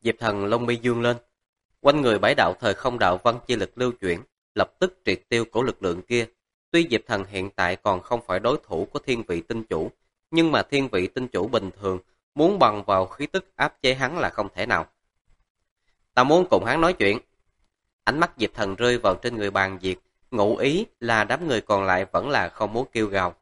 Diệp Thần lông mi dương lên, quanh người bái đạo thời không đạo văn chi lực lưu chuyển, lập tức triệt tiêu cổ lực lượng kia. Tuy Diệp Thần hiện tại còn không phải đối thủ của thiên vị tinh chủ, nhưng mà thiên vị tinh chủ bình thường muốn bằng vào khí tức áp chế hắn là không thể nào. Ta muốn cùng hắn nói chuyện. Ánh mắt Diệp Thần rơi vào trên người Bàn Diệt, ngụ ý là đám người còn lại vẫn là không muốn kêu gào.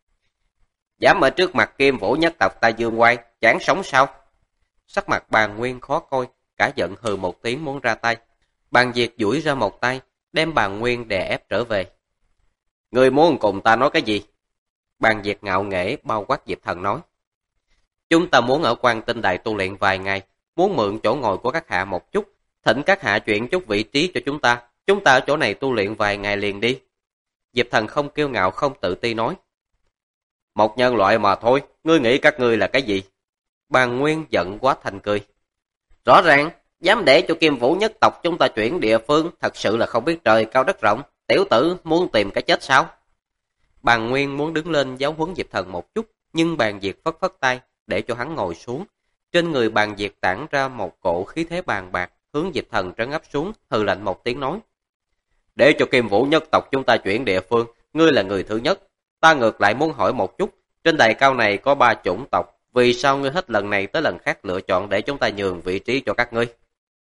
Dám ở trước mặt Kim Vũ nhất tộc ta dương oai, chán sống sao? Sắc mặt Bàn Nguyên khó coi, cả giận hừ một tiếng muốn ra tay. Bàn Diệt duỗi ra một tay, đem Bàn Nguyên đè ép trở về. Người muốn cùng ta nói cái gì? Bàn Diệt ngạo nghễ bao quát Diệp Thần nói. Chúng ta muốn ở Quan Tinh Đài tu luyện vài ngày, muốn mượn chỗ ngồi của các hạ một chút, thỉnh các hạ chuyển chút vị trí cho chúng ta ở chỗ này tu luyện vài ngày liền đi. Diệp Thần không kiêu ngạo không tự ti nói. Một nhân loại mà thôi, ngươi nghĩ các ngươi là cái gì? Bàn Nguyên giận quá thành cười. Rõ ràng, dám để cho Kim Vũ nhất tộc chúng ta chuyển địa phương, thật sự là không biết trời cao đất rộng, tiểu tử muốn tìm cái chết sao? Bàn Nguyên muốn đứng lên giáo huấn Diệp Thần một chút, nhưng Bàn Diệt phất phất tay để cho hắn ngồi xuống. Trên người Bàn Diệt tản ra một cổ khí thế bàn bạc, hướng Diệp Thần trấn áp xuống, hừ lạnh một tiếng nói. Để cho Kim Vũ nhất tộc chúng ta chuyển địa phương, ngươi là người thứ nhất. Ta ngược lại muốn hỏi một chút, trên đài cao này có 3 chủng tộc, vì sao ngươi hết lần này tới lần khác lựa chọn để chúng ta nhường vị trí cho các ngươi?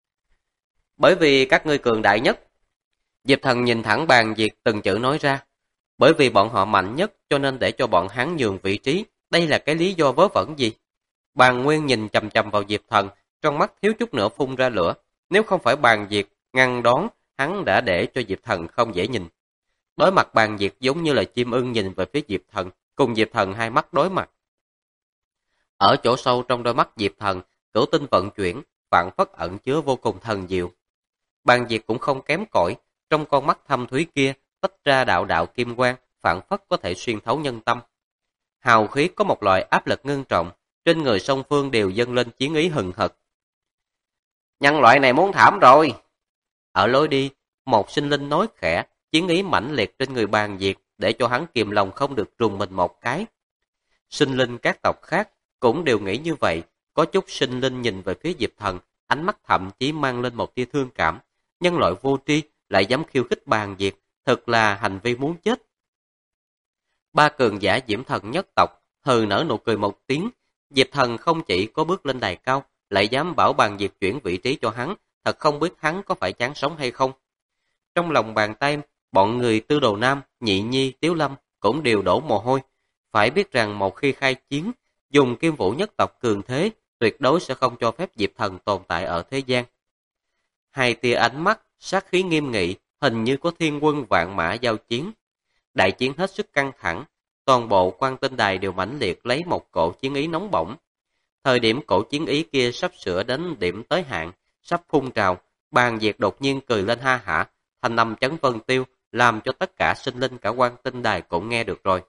Bởi vì các ngươi cường đại nhất. Diệp Thần nhìn thẳng Bàn Diệt từng chữ nói ra. Bởi vì bọn họ mạnh nhất cho nên để cho bọn hắn nhường vị trí, đây là cái lý do vớ vẩn gì? Bàn Nguyên nhìn chằm chằm vào Diệp Thần, trong mắt thiếu chút nữa phun ra lửa. Nếu không phải Bàn Diệt ngăn đón, hắn đã để cho Diệp Thần không dễ nhìn. Đối mặt Bàn Diệt giống như là chim ưng nhìn về phía Diệp Thần, cùng Diệp Thần hai mắt đối mặt. Ở chỗ sâu trong đôi mắt Diệp Thần, cửu tinh vận chuyển, phảng phất ẩn chứa vô cùng thần diệu. Bàn Diệt cũng không kém cỏi, trong con mắt thâm thúy kia tách ra đạo đạo kim quang, phảng phất có thể xuyên thấu nhân tâm. Hào khí có một loại áp lực ngưng trọng, trên người song phương đều dâng lên chiến ý hừng hực. Nhân loại này muốn thảm rồi. Ở lối đi, một sinh linh nói khẽ, chiến ý mãnh liệt trên người Bàn Diệt để cho hắn kìm lòng không được rùng mình một cái. Sinh linh các tộc khác cũng đều nghĩ như vậy, có chút sinh linh nhìn về phía Diệp Thần, ánh mắt thậm chí mang lên một tia thương cảm. Nhân loại vô tri lại dám khiêu khích Bàn Diệt, thật là hành vi muốn chết. 3 cường giả Diễm Thần nhất tộc hừ nở nụ cười một tiếng. Diệp Thần không chỉ có bước lên đài cao, lại dám bảo Bàn Diệt chuyển vị trí cho hắn, thật không biết hắn có phải chán sống hay không. Trong lòng bàn tay, bọn người Tư Đồ Nam, Nhị Nhi, Tiếu Lâm cũng đều đổ mồ hôi. Phải biết rằng một khi khai chiến, dùng Kim Vũ nhất tộc cường thế, tuyệt đối sẽ không cho phép Diệp Thần tồn tại ở thế gian. Hai tia ánh mắt, sát khí nghiêm nghị, hình như có thiên quân vạn mã giao chiến. Đại chiến hết sức căng thẳng, toàn bộ Quan Tinh Đài đều mãnh liệt lấy một cổ chiến ý nóng bỏng. Thời điểm cổ chiến ý kia sắp sửa đến điểm tới hạn, sắp phun trào, Bàn Diệt đột nhiên cười lên ha hả, thanh âm chấn vân tiêu, làm cho tất cả sinh linh cả Quan Tinh Đài cũng nghe được rồi.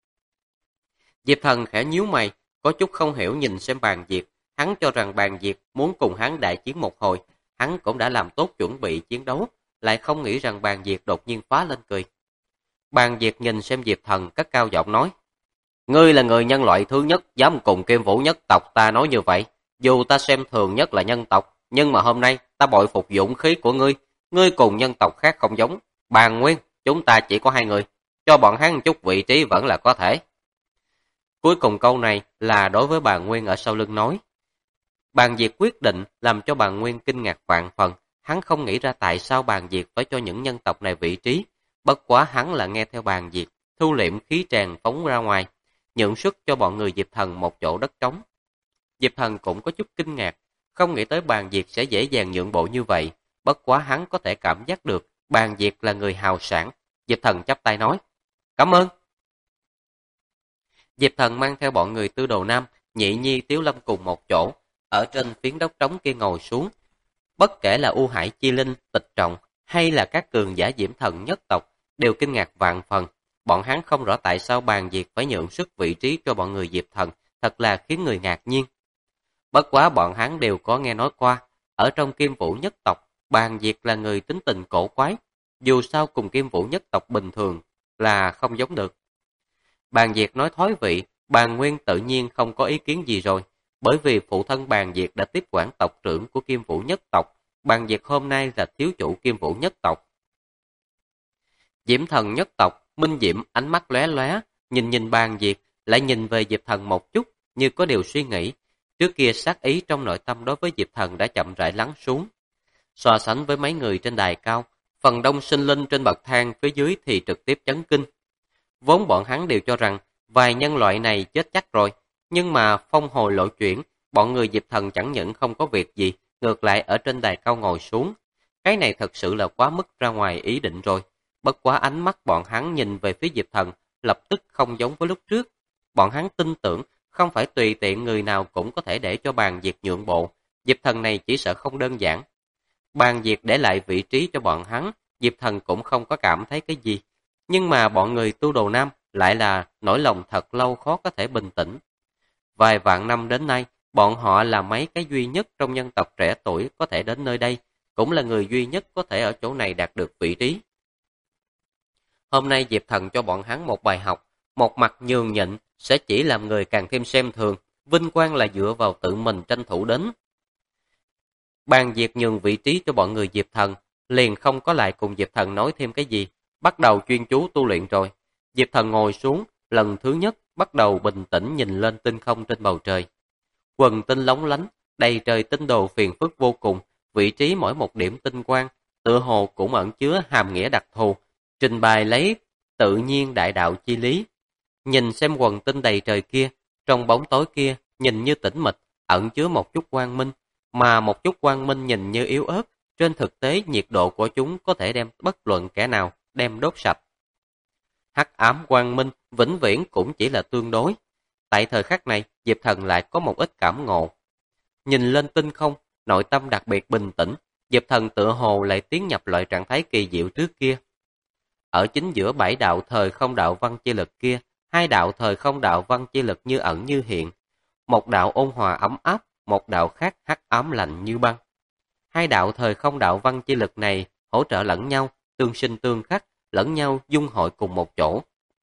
Diệp Thần khẽ nhíu mày, có chút không hiểu nhìn xem Bàn Diệt, hắn cho rằng Bàn Diệt muốn cùng hắn đại chiến một hồi, hắn cũng đã làm tốt chuẩn bị chiến đấu, lại không nghĩ rằng Bàn Diệt đột nhiên phá lên cười. Bàn Diệt nhìn xem Diệp Thần cất cao giọng nói, ngươi là người nhân loại thứ nhất dám cùng Kim Vũ nhất tộc ta nói như vậy, dù ta xem thường nhất là nhân tộc, nhưng mà hôm nay ta bội phục dũng khí của ngươi, ngươi cùng nhân tộc khác không giống. Bàn Nguyên, chúng ta chỉ có 2 người, cho bọn hắn chút vị trí vẫn là có thể. Cuối cùng câu này là đối với Bàn Nguyên ở sau lưng nói. Bàn Diệt quyết định làm cho Bàn Nguyên kinh ngạc vạn phần, hắn không nghĩ ra tại sao Bàn Diệt phải cho những nhân tộc này vị trí, bất quá hắn là nghe theo Bàn Diệt, thu liệm khí tràn phóng ra ngoài, nhượng suất cho bọn người Diệp Thần một chỗ đất trống. Diệp Thần cũng có chút kinh ngạc, không nghĩ tới Bàn Diệt sẽ dễ dàng nhượng bộ như vậy, bất quá hắn có thể cảm giác được Bàn Diệt là người hào sảng. Diệp Thần chắp tay nói, cảm ơn. Diệp Thần mang theo bọn người Tư Đồ Nam, Nhị Nhi, Tiếu Lâm cùng một chỗ, ở trên phiến đất trống kia ngồi xuống. Bất kể là U Hải Chi Linh, Tịch Trọng hay là các cường giả Diễm Thần nhất tộc đều kinh ngạc vạn phần. Bọn hắn không rõ tại sao Bàn Diệt phải nhượng sức vị trí cho bọn người Diệp Thần, thật là khiến người ngạc nhiên. Bất quá bọn hắn đều có nghe nói qua, ở trong Kim Vũ nhất tộc, Bàn Diệt là người tính tình cổ quái, dù sao cùng Kim Vũ nhất tộc bình thường là không giống được. Bàn Diệt nói thói vị, Bàn Nguyên tự nhiên không có ý kiến gì rồi, bởi vì phụ thân Bàn Diệt đã tiếp quản tộc trưởng của Kim Vũ nhất tộc, Bàn Diệt hôm nay là thiếu chủ Kim Vũ nhất tộc. Diễm Thần nhất tộc, Minh Diễm ánh mắt lóe lóe, nhìn Bàn Diệt, lại nhìn về Diệp Thần một chút, như có điều suy nghĩ. Trước kia sát ý trong nội tâm đối với Diệp Thần đã chậm rãi lắng xuống. So sánh với mấy người trên đài cao, phần đông sinh linh trên bậc thang phía dưới thì trực tiếp chấn kinh. Vốn bọn hắn đều cho rằng vài nhân loại này chết chắc rồi, nhưng mà phong hồi lộ chuyển, bọn người Diệp Thần chẳng những không có việc gì, ngược lại ở trên đài cao ngồi xuống. Cái này thật sự là quá mức ra ngoài ý định rồi. Bất quá ánh mắt bọn hắn nhìn về phía Diệp Thần, lập tức không giống với lúc trước. Bọn hắn tin tưởng không phải tùy tiện người nào cũng có thể để cho Bàn Diệt nhượng bộ. Diệp Thần này chỉ sợ không đơn giản. Bàn Diệt để lại vị trí cho bọn hắn, Diệp Thần cũng không có cảm thấy cái gì. Nhưng mà bọn người Tu Đồ Nam lại là nỗi lòng thật lâu khó có thể bình tĩnh. Vài vạn năm đến nay, bọn họ là mấy cái duy nhất trong nhân tộc trẻ tuổi có thể đến nơi đây, cũng là người duy nhất có thể ở chỗ này đạt được vị trí. Hôm nay Diệp Thần cho bọn hắn một bài học, một mặt nhường nhịn sẽ chỉ làm người càng thêm xem thường, vinh quang là dựa vào tự mình tranh thủ đến. Bàn Diệt nhường vị trí cho bọn người Diệp Thần, liền không có lại cùng Diệp Thần nói thêm cái gì, bắt đầu chuyên chú tu luyện rồi. Diệp Thần ngồi xuống, lần thứ nhất bắt đầu bình tĩnh nhìn lên tinh không trên bầu trời. Quần tinh lóng lánh, đầy trời tinh đồ phiền phức vô cùng, vị trí mỗi một điểm tinh quang, tựa hồ cũng ẩn chứa hàm nghĩa đặc thù, trình bày lấy tự nhiên đại đạo chi lý. Nhìn xem quần tinh đầy trời kia, trong bóng tối kia, nhìn như tĩnh mịch, ẩn chứa một chút quang minh, mà một chút quang minh nhìn như yếu ớt, trên thực tế nhiệt độ của chúng có thể đem bất luận kẻ nào đem đốt sạch. Hắc ám quang minh vĩnh viễn cũng chỉ là tương đối. Tại thời khắc này, Diệp Thần lại có một ít cảm ngộ. Nhìn lên tinh không, nội tâm đặc biệt bình tĩnh, Diệp Thần tựa hồ lại tiến nhập loại trạng thái kỳ diệu trước kia. Ở chính giữa 7 đạo thời không đạo văn chi lực kia, 2 đạo thời không đạo văn chi lực như ẩn như hiện. Một đạo ôn hòa ấm áp, một đạo khác hắc ám lạnh như băng. 2 đạo thời không đạo văn chi lực này hỗ trợ lẫn nhau, tương sinh tương khắc, lẫn nhau dung hội cùng một chỗ.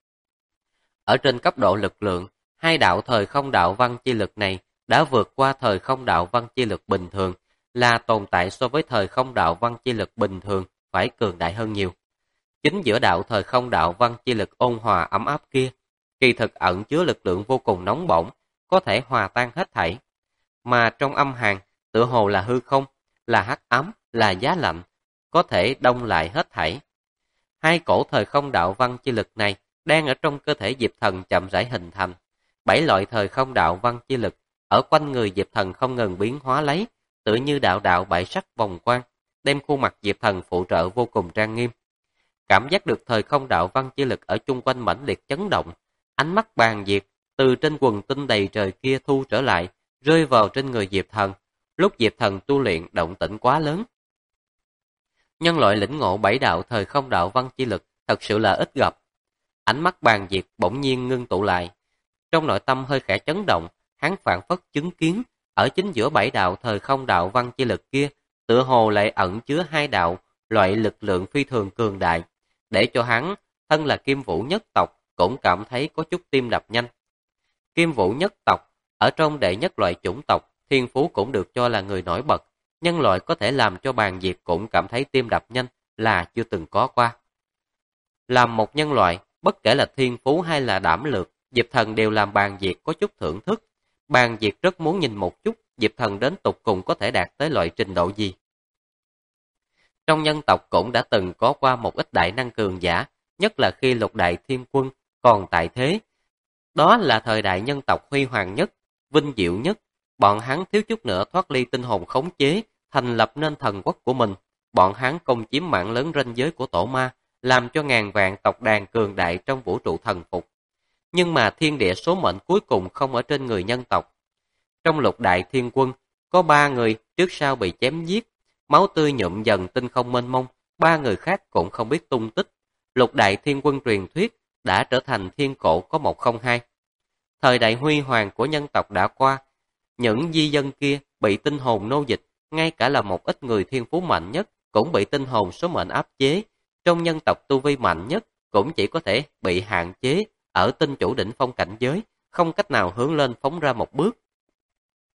Ở trên cấp độ lực lượng, 2 đạo thời không đạo văn chi lực này đã vượt qua thời không đạo văn chi lực bình thường, là tồn tại so với thời không đạo văn chi lực bình thường phải cường đại hơn nhiều. Chính giữa đạo thời không đạo văn chi lực ôn hòa ấm áp kia, kỳ thực ẩn chứa lực lượng vô cùng nóng bỏng, có thể hòa tan hết thảy. Mà trong âm hàn, tựa hồ là hư không, là hắc ám, là giá lạnh, có thể đông lại hết thảy. 2 cổ thời không đạo văn chi lực này đang ở trong cơ thể Diệp Thần chậm rãi hình thành. 7 loại thời không đạo văn chi lực ở quanh người Diệp Thần không ngừng biến hóa lấy, tựa như đạo đạo bảy sắc vòng quang, đem khuôn mặt Diệp Thần phụ trợ vô cùng trang nghiêm. Cảm giác được thời không đạo văn chi lực ở chung quanh mãnh liệt chấn động, ánh mắt Bàn Diệt từ trên quần tinh đầy trời kia thu trở lại, rơi vào trên người Diệp Thần. Lúc Diệp Thần tu luyện động tĩnh quá lớn. Nhân loại lĩnh ngộ 7 đạo thời không đạo văn chi lực thật sự là ít gặp. Ánh mắt Bàn Diệt bỗng nhiên ngưng tụ lại. Trong nội tâm hơi khẽ chấn động, hắn phảng phất chứng kiến, ở chính giữa 7 đạo thời không đạo văn chi lực kia, tựa hồ lại ẩn chứa 2 đạo, loại lực lượng phi thường cường đại, để cho hắn, thân là Kim Vũ nhất tộc, cũng cảm thấy có chút tim đập nhanh. Kim Vũ nhất tộc, ở trong đệ nhất loại chủng tộc, thiên phú cũng được cho là người nổi bật, nhân loại có thể làm cho Bàn Diệt cũng cảm thấy tim đập nhanh là chưa từng có qua. Làm một nhân loại, bất kể là thiên phú hay là đảm lược, Diệp Thần đều làm Bàn Diệt có chút thưởng thức. Bàn Diệt rất muốn nhìn một chút Diệp Thần đến tục cùng có thể đạt tới loại trình độ gì. Trong nhân tộc cũng đã từng có qua một ít đại năng cường giả, nhất là khi Lục Đại Thiên Quân còn tại thế. Đó là thời đại nhân tộc huy hoàng nhất, vinh diệu nhất. Bọn hắn thiếu chút nữa thoát ly tinh hồn khống chế, thành lập nên thần quốc của mình. Bọn hắn công chiếm mạng lớn ranh giới của tổ ma, làm cho ngàn vạn tộc đàn cường đại trong vũ trụ thần phục. Nhưng mà thiên địa số mệnh cuối cùng không ở trên người nhân tộc. Trong Lục Đại Thiên Quân, có 3 người trước sau bị chém giết, máu tươi nhuộm dần tinh không mênh mông, 3 người khác cũng không biết tung tích. Lục Đại Thiên Quân truyền thuyết đã trở thành thiên cổ có 102. Thời đại huy hoàng của nhân tộc đã qua, những di dân kia bị tinh hồn nô dịch, ngay cả là một ít người thiên phú mạnh nhất cũng bị tinh hồn số mệnh áp chế. Trong nhân tộc tu vi mạnh nhất cũng chỉ có thể bị hạn chế ở tinh chủ đỉnh phong cảnh giới, không cách nào hướng lên phóng ra một bước.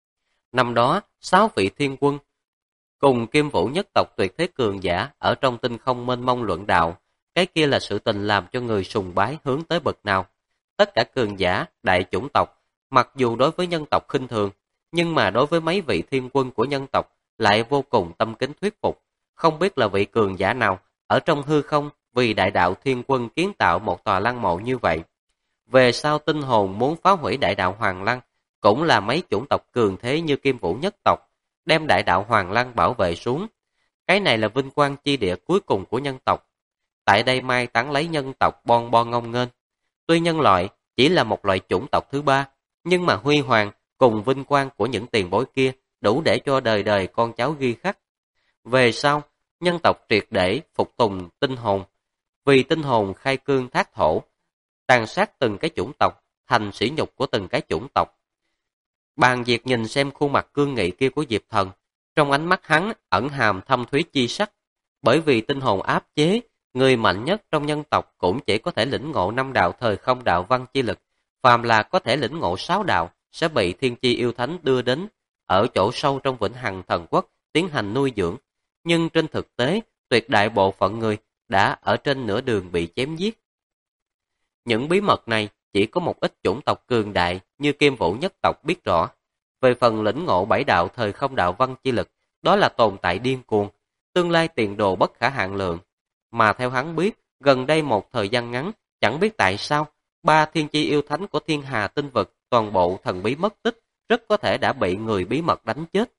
Năm đó, 6 vị thiên quân cùng Kim Vũ nhất tộc tuyệt thế cường giả ở trong tinh không mênh mông luận đạo, cái kia là sự tình làm cho người sùng bái hướng tới bậc nào. Tất cả cường giả, đại chủng tộc, mặc dù đối với nhân tộc khinh thường, nhưng mà đối với mấy vị thiên quân của nhân tộc lại vô cùng tâm kính thuyết phục. Không biết là vị cường giả nào ở trong hư không vì đại đạo thiên quân kiến tạo một tòa lăng mộ như vậy. Về sau tinh hồn muốn phá hủy đại đạo Hoàng Lăng, cũng là mấy chủng tộc cường thế như Kim Vũ nhất tộc, đem đại đạo Hoàng Lăng bảo vệ xuống. Cái này là vinh quang chi địa cuối cùng của nhân tộc. Tại đây mai táng lấy nhân tộc bon bon ngông nghênh. Tuy nhân loại chỉ là một loại chủng tộc thứ ba, nhưng mà huy hoàng cùng vinh quang của những tiền bối kia đủ để cho đời đời con cháu ghi khắc. Về sau, nhân tộc triệt để phục tùng tinh hồn, vì tinh hồn khai cương thác thổ, tàn sát từng cái chủng tộc, thành sỉ nhục của từng cái chủng tộc. Bàn Diệt nhìn xem khuôn mặt cương nghị kia của Diệp Thần, trong ánh mắt hắn ẩn hàm thâm thúy chi sắc, bởi vì tinh hồn áp chế, người mạnh nhất trong nhân tộc cũng chỉ có thể lĩnh ngộ 5 đạo thời không đạo văn chi lực, phàm là có thể lĩnh ngộ 6 đạo sẽ bị thiên chi yêu thánh đưa đến ở chỗ sâu trong vĩnh hằng thần quốc tiến hành nuôi dưỡng, nhưng trên thực tế, tuyệt đại bộ phận người đã ở trên nửa đường bị chém giết. Những bí mật này chỉ có một ít chủng tộc cường đại như Kim Vũ nhất tộc biết rõ. Về phần lĩnh ngộ 7 đạo thời không đạo văn chi lực, đó là tồn tại điên cuồng, tương lai tiền đồ bất khả hạn lượng. Mà theo hắn biết, gần đây một thời gian ngắn, chẳng biết tại sao, 3 thiên chi yêu thánh của thiên hà tinh vực, toàn bộ thần bí mất tích, rất có thể đã bị người bí mật đánh chết.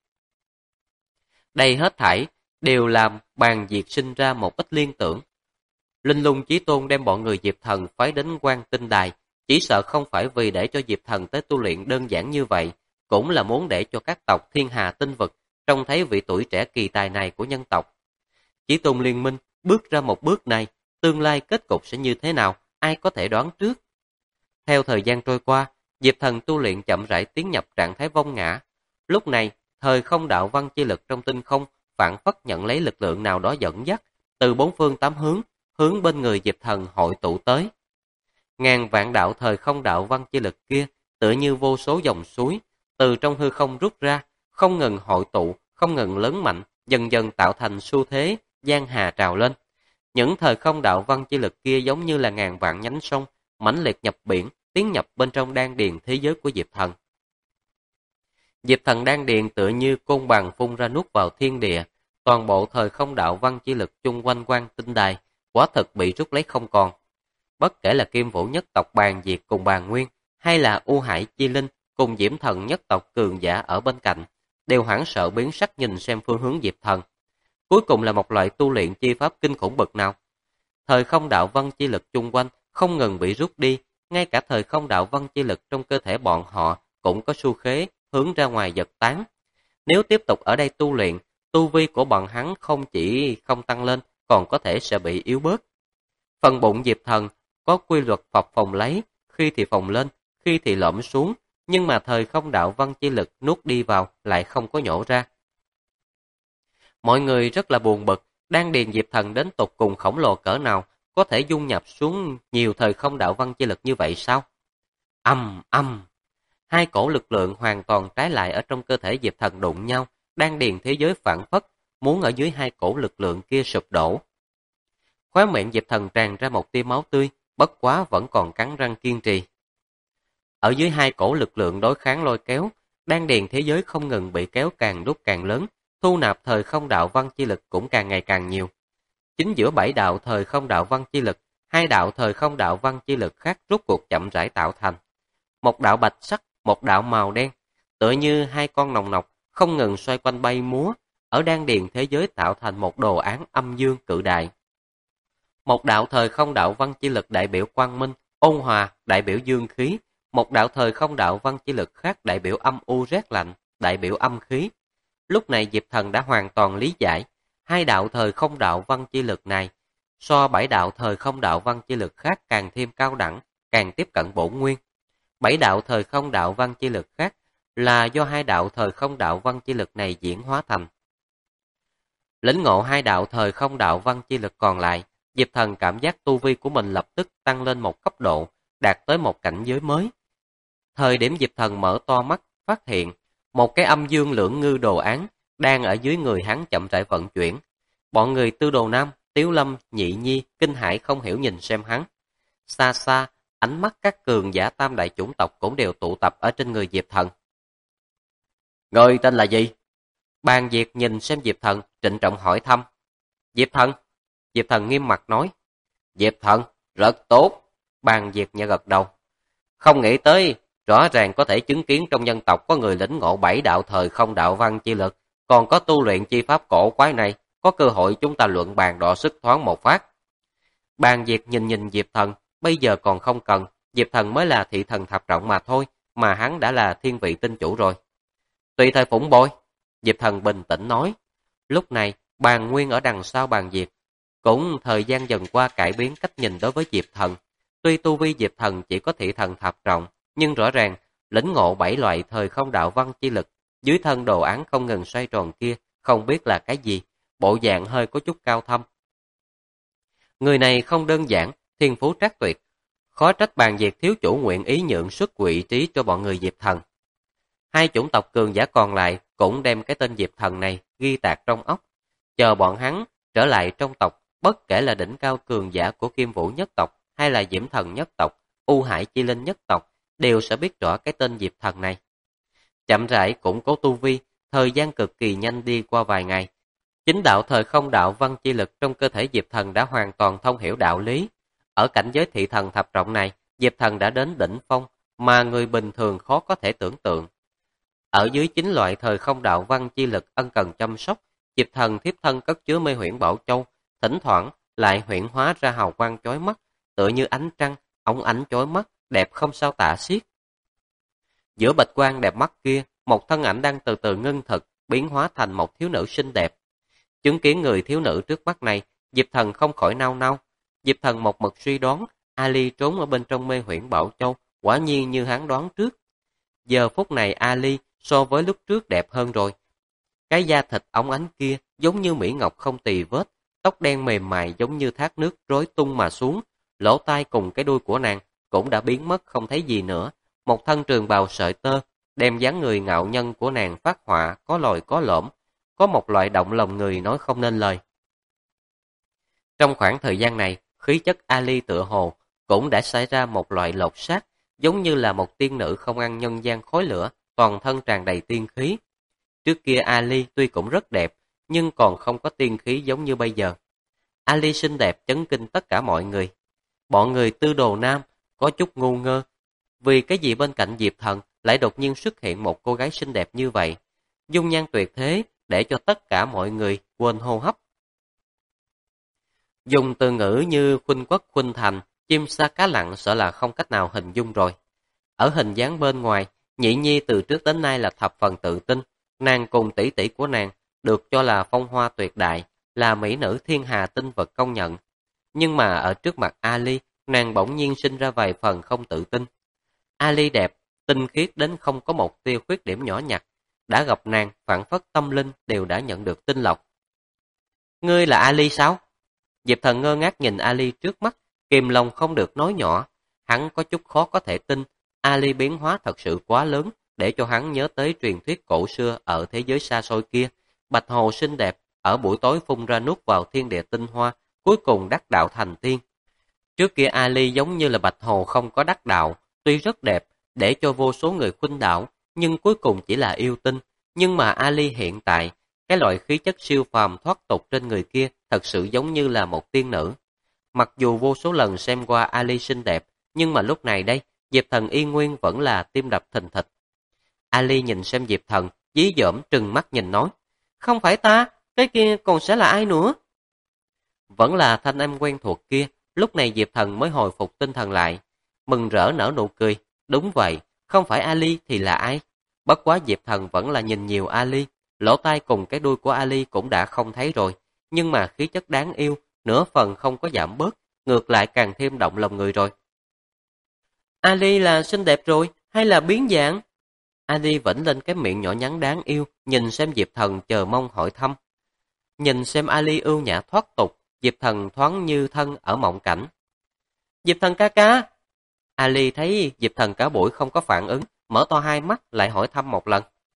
Đây hết thảy đều làm Bàn Diệt sinh ra một ít liên tưởng. Linh Lung Chí Tôn đem bọn người Diệp Thần phái đến Quan Tinh Đài, chỉ sợ không phải vì để cho Diệp Thần tới tu luyện đơn giản như vậy, cũng là muốn để cho các tộc thiên hà tinh vực trông thấy vị tuổi trẻ kỳ tài này của nhân tộc. Chí Tôn liên minh bước ra một bước này, tương lai kết cục sẽ như thế nào, ai có thể đoán trước. Theo thời gian trôi qua, Diệp Thần tu luyện chậm rãi tiến nhập trạng thái vong ngã. Lúc này, thời không đạo văn chi lực trong tinh không phản phất nhận lấy lực lượng nào đó dẫn dắt, từ bốn phương tám hướng bên người Diệp Thần hội tụ tới. Ngàn vạn đạo thời không đạo văn chi lực kia, tựa như vô số dòng suối, từ trong hư không rút ra, không ngừng hội tụ, không ngừng lớn mạnh, dần dần tạo thành xu thế, giang hà trào lên. Những thời không đạo văn chi lực kia giống như là ngàn vạn nhánh sông, mãnh liệt nhập biển, tiến nhập bên trong đan điền thế giới của Diệp Thần. Diệp Thần đan điền tựa như côn bằng phun ra nuốt vào thiên địa, toàn bộ thời không đạo văn chi lực chung quanh Quan Tinh Đài, quả thực bị rút lấy không còn. Bất kể là Kim Vũ nhất tộc Bàn Diệt cùng Bàn Nguyên, hay là U Hải Chi Linh cùng Diễm Thần nhất tộc cường giả ở bên cạnh, đều hoảng sợ biến sắc nhìn xem phương hướng Diệp Thần. Cuối cùng là một loại tu luyện chi pháp kinh khủng bậc nào. Thời không đạo văn chi lực chung quanh không ngừng bị rút đi, ngay cả thời không đạo văn chi lực trong cơ thể bọn họ cũng có xu thế hướng ra ngoài giật tán. Nếu tiếp tục ở đây tu luyện, tu vi của bọn hắn không chỉ không tăng lên, còn có thể sẽ bị yếu bớt. Phần bụng Diệp Thần có quy luật phập phồng lấy, khi thì phồng lên, khi thì lõm xuống, nhưng mà thời không đạo văn chi lực nuốt đi vào lại không có nhổ ra. Mọi người rất là buồn bực, đan điền Diệp Thần đến tột cùng khổng lồ cỡ nào, có thể dung nhập xuống nhiều thời không đạo văn chi lực như vậy sao? Âm âm, hai cổ lực lượng hoàn toàn trái lại ở trong cơ thể Diệp Thần đụng nhau, đan điền thế giới phản phất, muốn ở dưới hai cổ lực lượng kia sụp đổ. Khóe miệng Diệp Thần tràn ra một tia máu tươi, bất quá vẫn còn cắn răng kiên trì. Ở dưới hai cổ lực lượng đối kháng lôi kéo, đan điền thế giới không ngừng bị kéo càng lúc càng lớn, thu nạp thời không đạo văn chi lực cũng càng ngày càng nhiều. Chính giữa 7 đạo thời không đạo văn chi lực, 2 đạo thời không đạo văn chi lực khác rốt cuộc chậm rãi tạo thành. Một đạo bạch sắc, một đạo màu đen, tựa như hai con nòng nọc không ngừng xoay quanh bay múa, ở đan điền thế giới tạo thành một đồ án âm dương cự đại. Một đạo thời không đạo văn chi lực đại biểu quang minh, ôn hòa, đại biểu dương khí. Một đạo thời không đạo văn chi lực khác đại biểu âm u rét lạnh, đại biểu âm khí. Lúc này Diệp Thần đã hoàn toàn lý giải, hai đạo thời không đạo văn chi lực này, so 7 đạo thời không đạo văn chi lực khác càng thêm cao đẳng, càng tiếp cận bổn nguyên. 7 đạo thời không đạo văn chi lực khác là do hai đạo thời không đạo văn chi lực này diễn hóa thành. Lĩnh ngộ hai đạo thời không đạo văn chi lực còn lại, Diệp Thần cảm giác tu vi của mình lập tức tăng lên một cấp độ, đạt tới một cảnh giới mới. Thời điểm Diệp Thần mở to mắt, phát hiện Một cái âm dương lưỡng ngư đồ án đang ở dưới người hắn chậm rãi vận chuyển. Bọn người Tư Đồ Nam, Tiếu Lâm, Nhị Nhi, kinh hãi không hiểu nhìn xem hắn. Xa xa, ánh mắt các cường giả tam đại chủng tộc cũng đều tụ tập ở trên người Diệp Thần. Người tên là gì? Bàn Diệt nhìn xem Diệp Thần, trịnh trọng hỏi thăm. Diệp Thần? Diệp Thần nghiêm mặt nói. Diệp Thần, rất tốt. Bàn Diệt nhẹ gật đầu. Không nghĩ tới, rõ ràng có thể chứng kiến trong nhân tộc có người lĩnh ngộ 7 đạo thời không đạo văn chi lực, còn có tu luyện chi pháp cổ quái này, có cơ hội chúng ta luận bàn đọ sức thoáng một phát. Bàn Diệt nhìn Diệp Thần, bây giờ còn không cần, Diệp Thần mới là thị thần thập trọng mà thôi, mà hắn đã là thiên vị tinh chủ rồi. Tùy thời phụng bồi, Diệp Thần bình tĩnh nói. Lúc này, Bàn Nguyên ở đằng sau Bàn Diệt, cũng thời gian dần qua cải biến cách nhìn đối với Diệp Thần. Tuy tu vi Diệp Thần chỉ có thị thần thập trọng, nhưng rõ ràng, lĩnh ngộ 7 loại thời không đạo văn chi lực, dưới thân đồ án không ngừng xoay tròn kia, không biết là cái gì, bộ dạng hơi có chút cao thâm. Người này không đơn giản, thiên phú trác tuyệt, khó trách Bàn Diệt thiếu chủ nguyện ý nhượng xuất vị trí cho bọn người Diệp Thần. Hai chủng tộc cường giả còn lại cũng đem cái tên Diệp Thần này ghi tạc trong óc, chờ bọn hắn trở lại trong tộc, bất kể là đỉnh cao cường giả của Kim Vũ nhất tộc hay là Diễm Thần nhất tộc, U Hải Chi Linh nhất tộc, đều sẽ biết rõ cái tên Diệp Thần này. Chậm rãi củng cố tu vi, thời gian cực kỳ nhanh đi qua vài ngày. Chính đạo thời không đạo văn chi lực trong cơ thể Diệp Thần đã hoàn toàn thông hiểu đạo lý. Ở cảnh giới thị thần thập trọng này, Diệp Thần đã đến đỉnh phong mà người bình thường khó có thể tưởng tượng. Ở dưới 9 loại thời không đạo văn chi lực ân cần chăm sóc, Diệp Thần thiếp thân cất chứa mê huyễn bảo châu, thỉnh thoảng lại huyễn hóa ra hào quang chói mắt, tựa như ánh trăng, óng ánh chói mắt, đẹp không sao tả xiết. Giữa bạch quang đẹp mắt kia, một thân ảnh đang từ từ ngưng thực, biến hóa thành một thiếu nữ xinh đẹp. Chứng kiến người thiếu nữ trước mắt này, Diệp Thần không khỏi nao nao. Diệp Thần một mực suy đoán, Ali trốn ở bên trong mê huyễn bảo châu, quả nhiên như hắn đoán trước. Giờ phút này Ali so với lúc trước đẹp hơn rồi. Cái da thịt óng ánh kia giống như mỹ ngọc không tì vết, tóc đen mềm mại giống như thác nước rối tung mà xuống, lỗ tai cùng cái đuôi của nàng cũng đã biến mất không thấy gì nữa. Một thân trường bào sợi tơ, đem dáng người ngạo nhân của nàng phát họa có lồi có lõm, có một loại động lòng người nói không nên lời. Trong khoảng thời gian này, khí chất Ali tựa hồ cũng đã xảy ra một loại lột xác, giống như là một tiên nữ không ăn nhân gian khói lửa, toàn thân tràn đầy tiên khí. Trước kia Ali tuy cũng rất đẹp, nhưng còn không có tiên khí giống như bây giờ. Ali xinh đẹp chấn kinh tất cả mọi người. Bọn người Tư Đồ Nam có chút ngu ngơ, vì cái gì bên cạnh Diệp Thần lại đột nhiên xuất hiện một cô gái xinh đẹp như vậy. Dung nhan tuyệt thế để cho tất cả mọi người quên hô hấp. Dùng từ ngữ như khuynh quốc khuynh thành, chim sa cá lặn sợ là không cách nào hình dung rồi. Ở hình dáng bên ngoài, Nhị Nhi từ trước đến nay là thập phần tự tin, nàng cùng tỷ tỷ của nàng được cho là phong hoa tuyệt đại, là mỹ nữ thiên hà tinh vật công nhận. Nhưng mà ở trước mặt Ali, nàng bỗng nhiên sinh ra vài phần không tự tin. Ali đẹp, tinh khiết đến không có một tia khuyết điểm nhỏ nhặt, đã gặp nàng phảng phất tâm linh đều đã nhận được tinh lọc. Ngươi là Ali sao? Diệp Thần ngơ ngác nhìn Ali trước mắt, kìm lòng không được nói nhỏ. Hắn có chút khó có thể tin, Ali biến hóa thật sự quá lớn, để cho hắn nhớ tới truyền thuyết cổ xưa ở thế giới xa xôi kia. Bạch hồ xinh đẹp, ở buổi tối phun ra nuốt vào thiên địa tinh hoa, cuối cùng đắc đạo thành tiên. Trước kia Ali giống như là bạch hồ không có đắc đạo, tuy rất đẹp, để cho vô số người khuynh đảo, nhưng cuối cùng chỉ là yêu tinh. Nhưng mà Ali hiện tại, cái loại khí chất siêu phàm thoát tục trên người kia thật sự giống như là một tiên nữ. Mặc dù vô số lần xem qua Ali xinh đẹp, nhưng mà lúc này đây, Diệp Thần y nguyên vẫn là tim đập thình thịch. Ali nhìn xem Diệp Thần, dí dỏm trừng mắt nhìn nói, không phải ta, cái kia còn sẽ là ai nữa? Vẫn là thanh âm quen thuộc kia, lúc này Diệp Thần mới hồi phục tinh thần lại, mừng rỡ nở nụ cười, đúng vậy, không phải Ali thì là ai? Bất quá Diệp Thần vẫn là nhìn nhiều Ali, lỗ tai cùng cái đuôi của Ali cũng đã không thấy rồi, nhưng mà khí chất đáng yêu, nửa phần không có giảm bớt, ngược lại càng thêm động lòng người rồi. Ali là xinh đẹp rồi, hay là biến dạng? Ali vẫn lên cái miệng nhỏ nhắn đáng yêu, nhìn xem Diệp Thần chờ mong hỏi thăm. Nhìn xem Ali ưu nhã thoát tục, Diệp Thần thoáng như thân ở mộng cảnh. Diệp Thần ca ca! Ali thấy Diệp Thần cả buổi không có phản ứng, mở to hai mắt lại hỏi thăm một lần.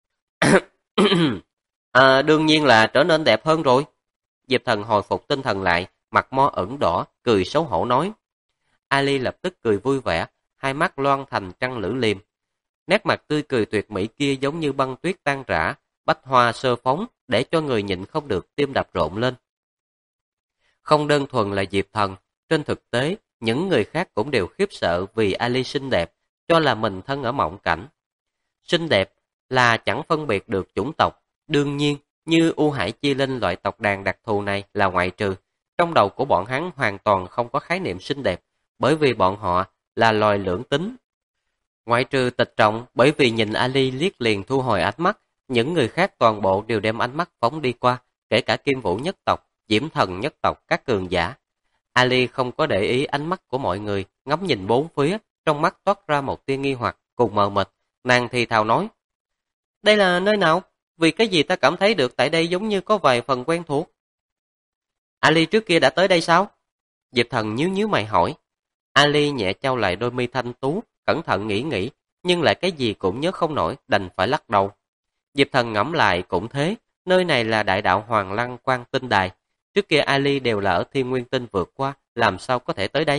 Đương nhiên là trở nên đẹp hơn rồi. Diệp Thần hồi phục tinh thần lại, mặt mo ửng đỏ, cười xấu hổ nói. Ali lập tức cười vui vẻ, hai mắt loan thành trăng lưỡi liềm. Nét mặt tươi cười tuyệt mỹ kia giống như băng tuyết tan rã, bách hoa sơ phóng, để cho người nhịn không được tim đập rộn lên. Không đơn thuần là Diệp Thần, trên thực tế, những người khác cũng đều khiếp sợ vì Ali xinh đẹp, cho là mình thân ở mộng cảnh. Xinh đẹp là chẳng phân biệt được chủng tộc, đương nhiên, như U Hải Chi Linh loại tộc đàn đặc thù này là ngoại trừ. Trong đầu của bọn hắn hoàn toàn không có khái niệm xinh đẹp, bởi vì bọn họ là loài lưỡng tính. Ngoại trừ Tịch Trọng, bởi vì nhìn Ali liếc liền thu hồi ánh mắt, những người khác toàn bộ đều đem ánh mắt phóng đi qua, kể cả Kim Vũ nhất tộc, Diễm Thần nhất tộc, các cường giả. Ali không có để ý ánh mắt của mọi người, ngắm nhìn bốn phía, trong mắt toát ra một tia nghi hoặc cùng mờ mịt, nàng thì thào nói: "Đây là nơi nào? Vì cái gì ta cảm thấy được tại đây giống như có vài phần quen thuộc?" Ali trước kia đã tới đây sao? Diệp Thần nhíu nhíu mày hỏi. Ali nhẹ chau lại đôi mi thanh tú, cẩn thận nghĩ, nhưng lại cái gì cũng nhớ không nổi, đành phải lắc đầu. Diệp Thần ngẫm lại cũng thế, nơi này là Đại Đạo Hoàng Lăng Quan Tinh Đài. Trước kia Ali đều là ở Thiên Nguyên Tinh vượt qua, làm sao có thể tới đây?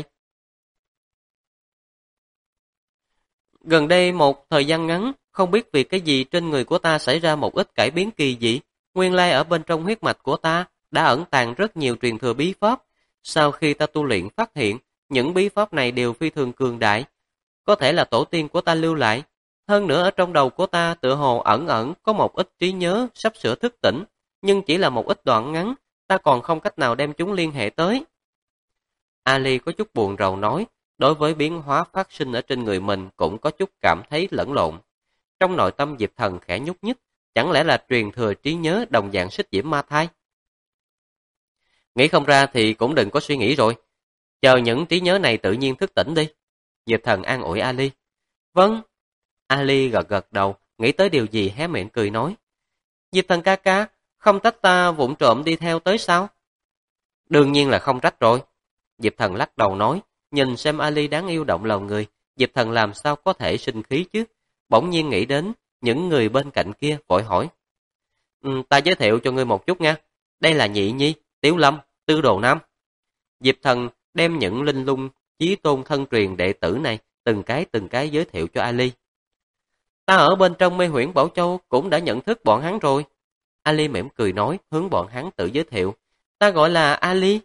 Gần đây một thời gian ngắn, không biết vì cái gì trên người của ta xảy ra một ít cải biến kỳ dị. Nguyên lai ở bên trong huyết mạch của ta đã ẩn tàng rất nhiều truyền thừa bí pháp. Sau khi ta tu luyện phát hiện, những bí pháp này đều phi thường cường đại. Có thể là tổ tiên của ta lưu lại. Hơn nữa ở trong đầu của ta tựa hồ ẩn ẩn có một ít trí nhớ sắp sửa thức tỉnh, nhưng chỉ là một ít đoạn ngắn, ta còn không cách nào đem chúng liên hệ tới. Ali có chút buồn rầu nói, đối với biến hóa phát sinh ở trên người mình cũng có chút cảm thấy lẫn lộn. Trong nội tâm Diệp Thần khẽ nhúc nhích, chẳng lẽ là truyền thừa trí nhớ đồng dạng xích diễm ma thai? Nghĩ không ra thì cũng đừng có suy nghĩ rồi, chờ những trí nhớ này tự nhiên thức tỉnh đi. Diệp Thần an ủi Ali. Vâng. Ali gật gật đầu, nghĩ tới điều gì hé miệng cười nói. Diệp Thần ca ca, không trách ta vụng trộm đi theo tới sao? Đương nhiên là không trách rồi. Diệp Thần lắc đầu nói, nhìn xem Ali đáng yêu động lòng người, Diệp Thần làm sao có thể sinh khí chứ? Bỗng nhiên nghĩ đến những người bên cạnh kia, vội hỏi. Ta giới thiệu cho ngươi một chút nha. Đây là Nhị Nhi, Tiếu Lâm, Tư Đồ Nam. Diệp Thần đem những linh lung chí tôn thân truyền đệ tử này từng cái giới thiệu cho Ali. Ta ở bên trong Mê Huyễn Bảo Châu cũng đã nhận thức bọn hắn rồi. Ali mỉm cười nói, hướng bọn hắn tự giới thiệu. Ta gọi là Ali.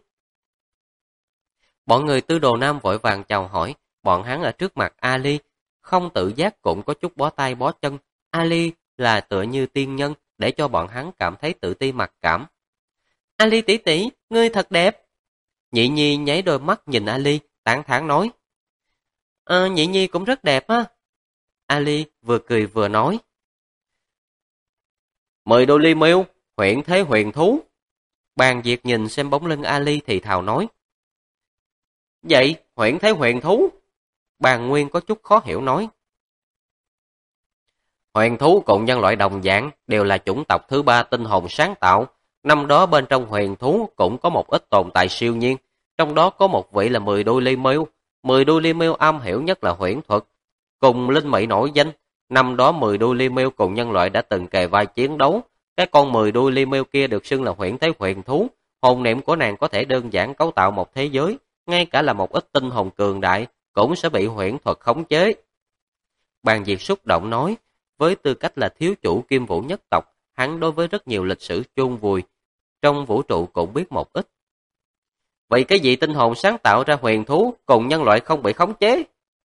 Bọn người Tư Đồ Nam vội vàng chào hỏi, bọn hắn ở trước mặt Ali, không tự giác cũng có chút bó tay bó chân. Ali là tựa như tiên nhân, để cho bọn hắn cảm thấy tự ti mặc cảm. Ali tỷ tỷ, ngươi thật đẹp. Nhị Nhi nháy đôi mắt nhìn Ali, tán thán nói. Nhị Nhi cũng rất đẹp á. Ali vừa cười vừa nói. Mời đô ly miêu, huyện thế huyền thú. Bàn Diệt nhìn xem bóng lưng Ali thì thào nói. Vậy, huyện thế huyền thú? Bàn Nguyên có chút khó hiểu nói. Huyền thú cùng nhân loại đồng dạng đều là chủng tộc thứ ba tinh hồn sáng tạo. Năm đó bên trong huyền thú cũng có một ít tồn tại siêu nhiên. Trong đó có một vị là 10 đuôi ly miêu. 10 đuôi ly miêu am hiểu nhất là huyễn thuật. Cùng linh mỹ nổi danh. Năm đó 10 đuôi ly miêu cùng nhân loại đã từng kề vai chiến đấu. Cái con 10 đuôi ly miêu kia được xưng là huyễn thế huyền thú. Hồn niệm của nàng có thể đơn giản cấu tạo một thế giới. Ngay cả là một ít tinh hồn cường đại cũng sẽ bị huyễn thuật khống chế. Bàn Diệt xúc động nói, với tư cách là thiếu chủ Kim Vũ nhất tộc, hắn đối với rất nhiều lịch sử chôn vùi trong vũ trụ cũng biết một ít. Vậy cái gì tinh hồn sáng tạo ra huyền thú cùng nhân loại không bị khống chế?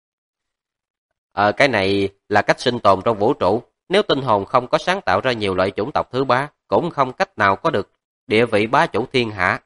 Cái này là cách sinh tồn trong vũ trụ. Nếu tinh hồn không có sáng tạo ra nhiều loại chủng tộc thứ ba, cũng không cách nào có được địa vị bá chủ thiên hạ.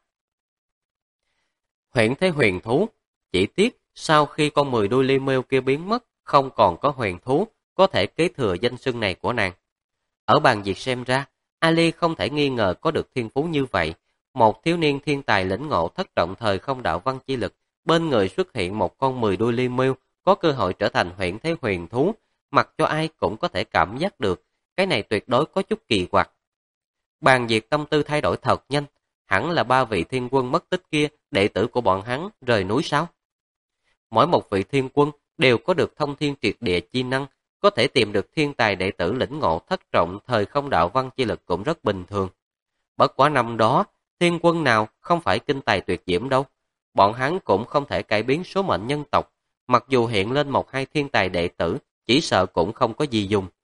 Huyễn thế huyền thú, chỉ tiếc sau khi con 10 đuôi ly miêu kia biến mất, không còn có huyền thú có thể kế thừa danh xưng này của nàng. Ở Bàn Diệt xem ra, Ali không thể nghi ngờ có được thiên phú như vậy. Một thiếu niên thiên tài lĩnh ngộ thất trọng thời không đạo văn chi lực, bên người xuất hiện một con 10 đuôi ly miêu, có cơ hội trở thành huyễn thế huyền thú, mặc cho ai cũng có thể cảm giác được, cái này tuyệt đối có chút kỳ quặc. Bàn Diệt tâm tư thay đổi thật nhanh, hẳn là 3 vị thiên quân mất tích kia, đệ tử của bọn hắn rời núi sao? Mỗi một vị thiên quân đều có được thông thiên triệt địa chi năng, có thể tìm được thiên tài đệ tử lĩnh ngộ thất trọng thời không đạo văn chi lực cũng rất bình thường. Bất quá năm đó, thiên quân nào không phải kinh tài tuyệt diễm đâu. Bọn hắn cũng không thể cải biến số mệnh nhân tộc, mặc dù hiện lên một hai thiên tài đệ tử, chỉ sợ cũng không có gì dùng.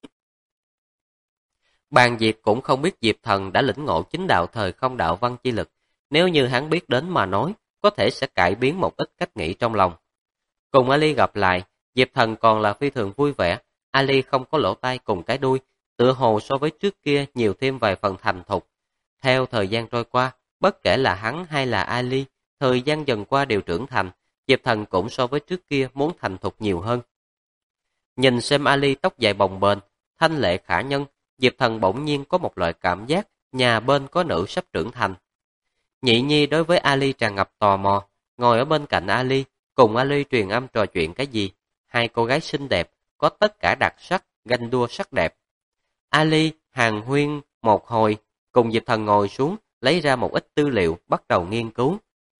Bàn Diệp cũng không biết Diệp Thần đã lĩnh ngộ chính đạo thời không đạo văn chi lực, nếu như hắn biết đến mà nói, có thể sẽ cải biến một ít cách nghĩ trong lòng. Cùng Ali gặp lại, Diệp Thần còn là phi thường vui vẻ, Ali không có lỗ tai cùng cái đuôi, tựa hồ so với trước kia nhiều thêm vài phần thành thục. Theo thời gian trôi qua, bất kể là hắn hay là Ali, thời gian dần qua đều trưởng thành, Diệp Thần cũng so với trước kia muốn thành thục nhiều hơn. Nhìn xem Ali tóc dài bồng bềnh, thanh lệ khả nhân, Diệp Thần bỗng nhiên có một loại cảm giác nhà bên có nữ sắp trưởng thành. Nhị Nhi đối với Ali tràn ngập tò mò, ngồi ở bên cạnh Ali, cùng Ali truyền âm trò chuyện cái gì. Hai cô gái xinh đẹp, có tất cả đặc sắc, ganh đua sắc đẹp. Ali, hàn huyên một hồi, cùng Diệp Thần ngồi xuống, lấy ra một ít tư liệu, bắt đầu nghiên cứu.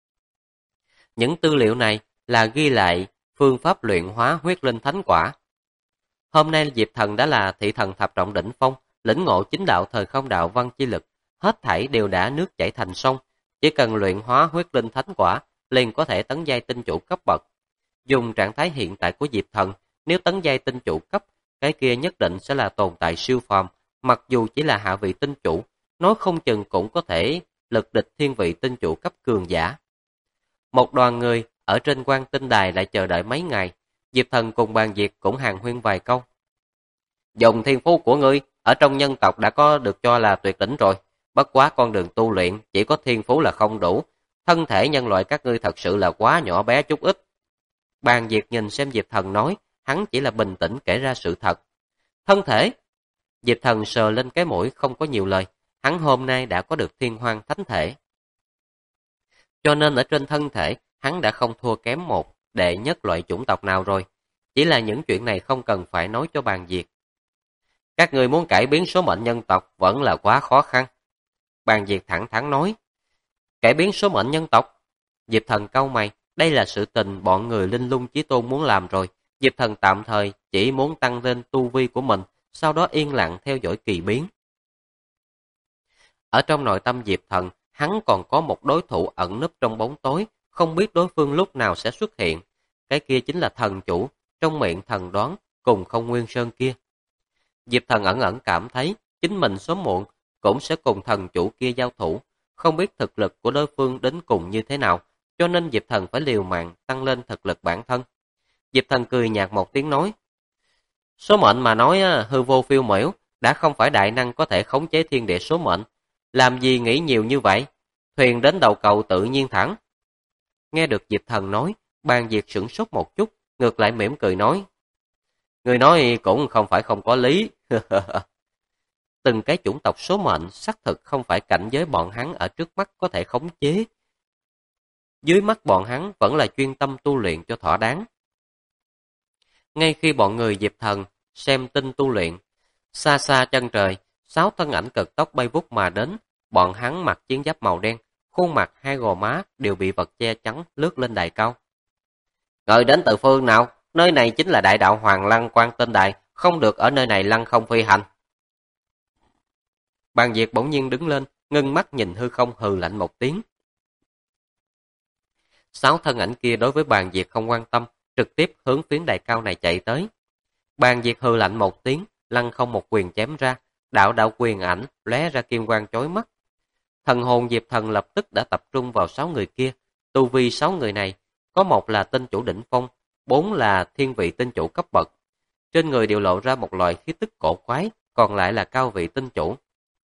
Những tư liệu này là ghi lại phương pháp luyện hóa huyết linh thánh quả. Hôm nay Diệp Thần đã là thị thần thập trọng đỉnh phong, lĩnh ngộ chính đạo thời không đạo văn chi lực, hết thảy đều đã nước chảy thành sông, chỉ cần luyện hóa huyết linh thánh quả, liền có thể tấn giai tinh chủ cấp bậc. Dùng trạng thái hiện tại của Diệp Thần, nếu tấn giai tinh chủ cấp, cái kia nhất định sẽ là tồn tại siêu phàm, mặc dù chỉ là hạ vị tinh chủ, nói không chừng cũng có thể lực địch thiên vị tinh chủ cấp cường giả. Một đoàn người ở trên Quan Tinh Đài lại chờ đợi mấy ngày, Diệp Thần cùng Bàn Diệp cũng hàn huyên vài câu. Dùng thiên phú của ngươi, ở trong nhân tộc đã có được cho là tuyệt đỉnh rồi, bất quá con đường tu luyện chỉ có thiên phú là không đủ, thân thể nhân loại các ngươi thật sự là quá nhỏ bé chút ít. Bàn Diệp nhìn xem Diệp Thần nói, hắn chỉ là bình tĩnh kể ra sự thật. Thân thể? Diệp Thần sờ lên cái mũi không có nhiều lời, hắn hôm nay đã có được thiên hoang thánh thể. Cho nên ở trên thân thể, hắn đã không thua kém một đệ nhất loại chủng tộc nào rồi. Chỉ là những chuyện này không cần phải nói cho Bàn Diệp. Các người muốn cải biến số mệnh nhân tộc vẫn là quá khó khăn. Bàn Diệp thẳng thắn nói. Cải biến số mệnh nhân tộc? Diệp Thần cau mày, đây là sự tình bọn người Linh Lung Chí Tôn muốn làm rồi. Diệp Thần tạm thời chỉ muốn tăng lên tu vi của mình, sau đó yên lặng theo dõi kỳ biến. Ở trong nội tâm Diệp Thần, hắn còn có một đối thủ ẩn núp trong bóng tối, không biết đối phương lúc nào sẽ xuất hiện. Cái kia chính là thần chủ, trong miệng thần đoán, cùng Không Nguyên Sơn kia. Diệp Thần ẩn ẩn cảm thấy, chính mình sớm muộn cũng sẽ cùng thần chủ kia giao thủ, không biết thực lực của đối phương đến cùng như thế nào, cho nên Diệp Thần phải liều mạng tăng lên thực lực bản thân. Diệp Thần cười nhạt một tiếng nói, số mệnh mà nói hư vô phiêu miểu, đã không phải đại năng có thể khống chế thiên địa số mệnh, làm gì nghĩ nhiều như vậy, thuyền đến đầu cầu tự nhiên thẳng. Nghe được Diệp Thần nói, Bàn Diệp sửng sốt một chút, ngược lại mỉm cười nói, người nói cũng không phải không có lý. Từng cái chủng tộc số mệnh xác thực không phải cảnh giới bọn hắn ở trước mắt có thể khống chế. Dưới mắt bọn hắn vẫn là chuyên tâm tu luyện cho thỏa đáng. Ngay khi bọn người Diệp Thần xem tin tu luyện, xa xa chân trời, 6 thân ảnh cực tốc bay vút mà đến, bọn hắn mặc chiến giáp màu đen, khuôn mặt hai gò má đều bị vật che chắn lướt lên đài cao. Người đến từ phương nào? Nơi này chính là đại đạo Hoàng Lăng Quan Tinh Đài, không được ở nơi này lăng không phi hành. Bàn Diệp bỗng nhiên đứng lên, ngưng mắt nhìn hư không hừ lạnh một tiếng. 6 thân ảnh kia đối với Bàn Diệp không quan tâm, trực tiếp hướng phiến đài cao này chạy tới. Bàn Diệp hừ lạnh một tiếng, lăng không một quyền chém ra, đạo đạo quyền ảnh lóe ra kim quang chói mắt. Thần hồn Diệp Thần lập tức đã tập trung vào 6 người kia, tu vi 6 người này, có một là tinh chủ đỉnh phong, 4 là thiên vị tinh chủ cấp bậc. Trên người đều lộ ra một loại khí tức cổ quái, còn lại là cao vị tinh chủ.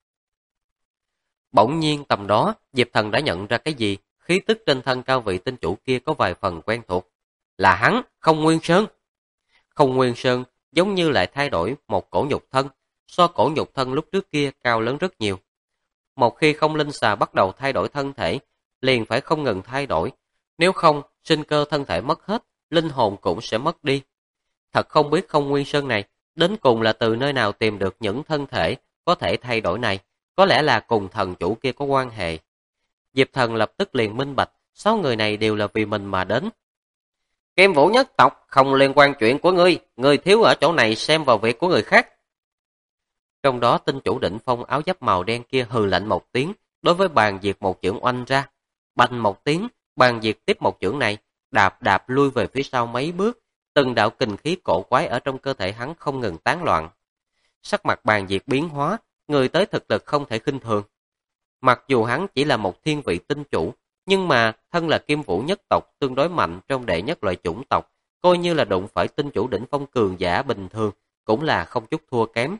Bỗng nhiên tầm đó, Diệp Thần đã nhận ra cái gì, khí tức trên thân cao vị tinh chủ kia có vài phần quen thuộc. Là hắn, Không Nguyên Sơn. Không Nguyên Sơn giống như lại thay đổi một cổ nhục thân, so cổ nhục thân lúc trước kia cao lớn rất nhiều. Một khi không linh xà bắt đầu thay đổi thân thể, liền phải không ngừng thay đổi, nếu không, sinh cơ thân thể mất hết, linh hồn cũng sẽ mất đi. Thật không biết Không Nguyên Sơn này, đến cùng là từ nơi nào tìm được những thân thể có thể thay đổi này, có lẽ là cùng thần chủ kia có quan hệ. Diệp Thần lập tức liền minh bạch, 6 người này đều là vì mình mà đến. Kim Vũ nhất tộc không liên quan chuyện của ngươi thiếu ở chỗ này xem vào việc của người khác. Trong đó tinh chủ đỉnh phong áo giáp màu đen kia hừ lạnh một tiếng, đối với Bàn Diệt một chưởng oanh ra. Bành một tiếng, Bàn Diệt tiếp một chưởng này, đạp đạp lui về phía sau mấy bước, từng đạo kình khí cổ quái ở trong cơ thể hắn không ngừng tán loạn. Sắc mặt Bàn Diệt biến hóa, người tới thực lực không thể khinh thường. Mặc dù hắn chỉ là một thiên vị tinh chủ, nhưng mà thân là Kim Vũ nhất tộc tương đối mạnh trong đệ nhất loại chủng tộc, coi như là đụng phải tinh chủ đỉnh phong cường giả bình thường, cũng là không chút thua kém.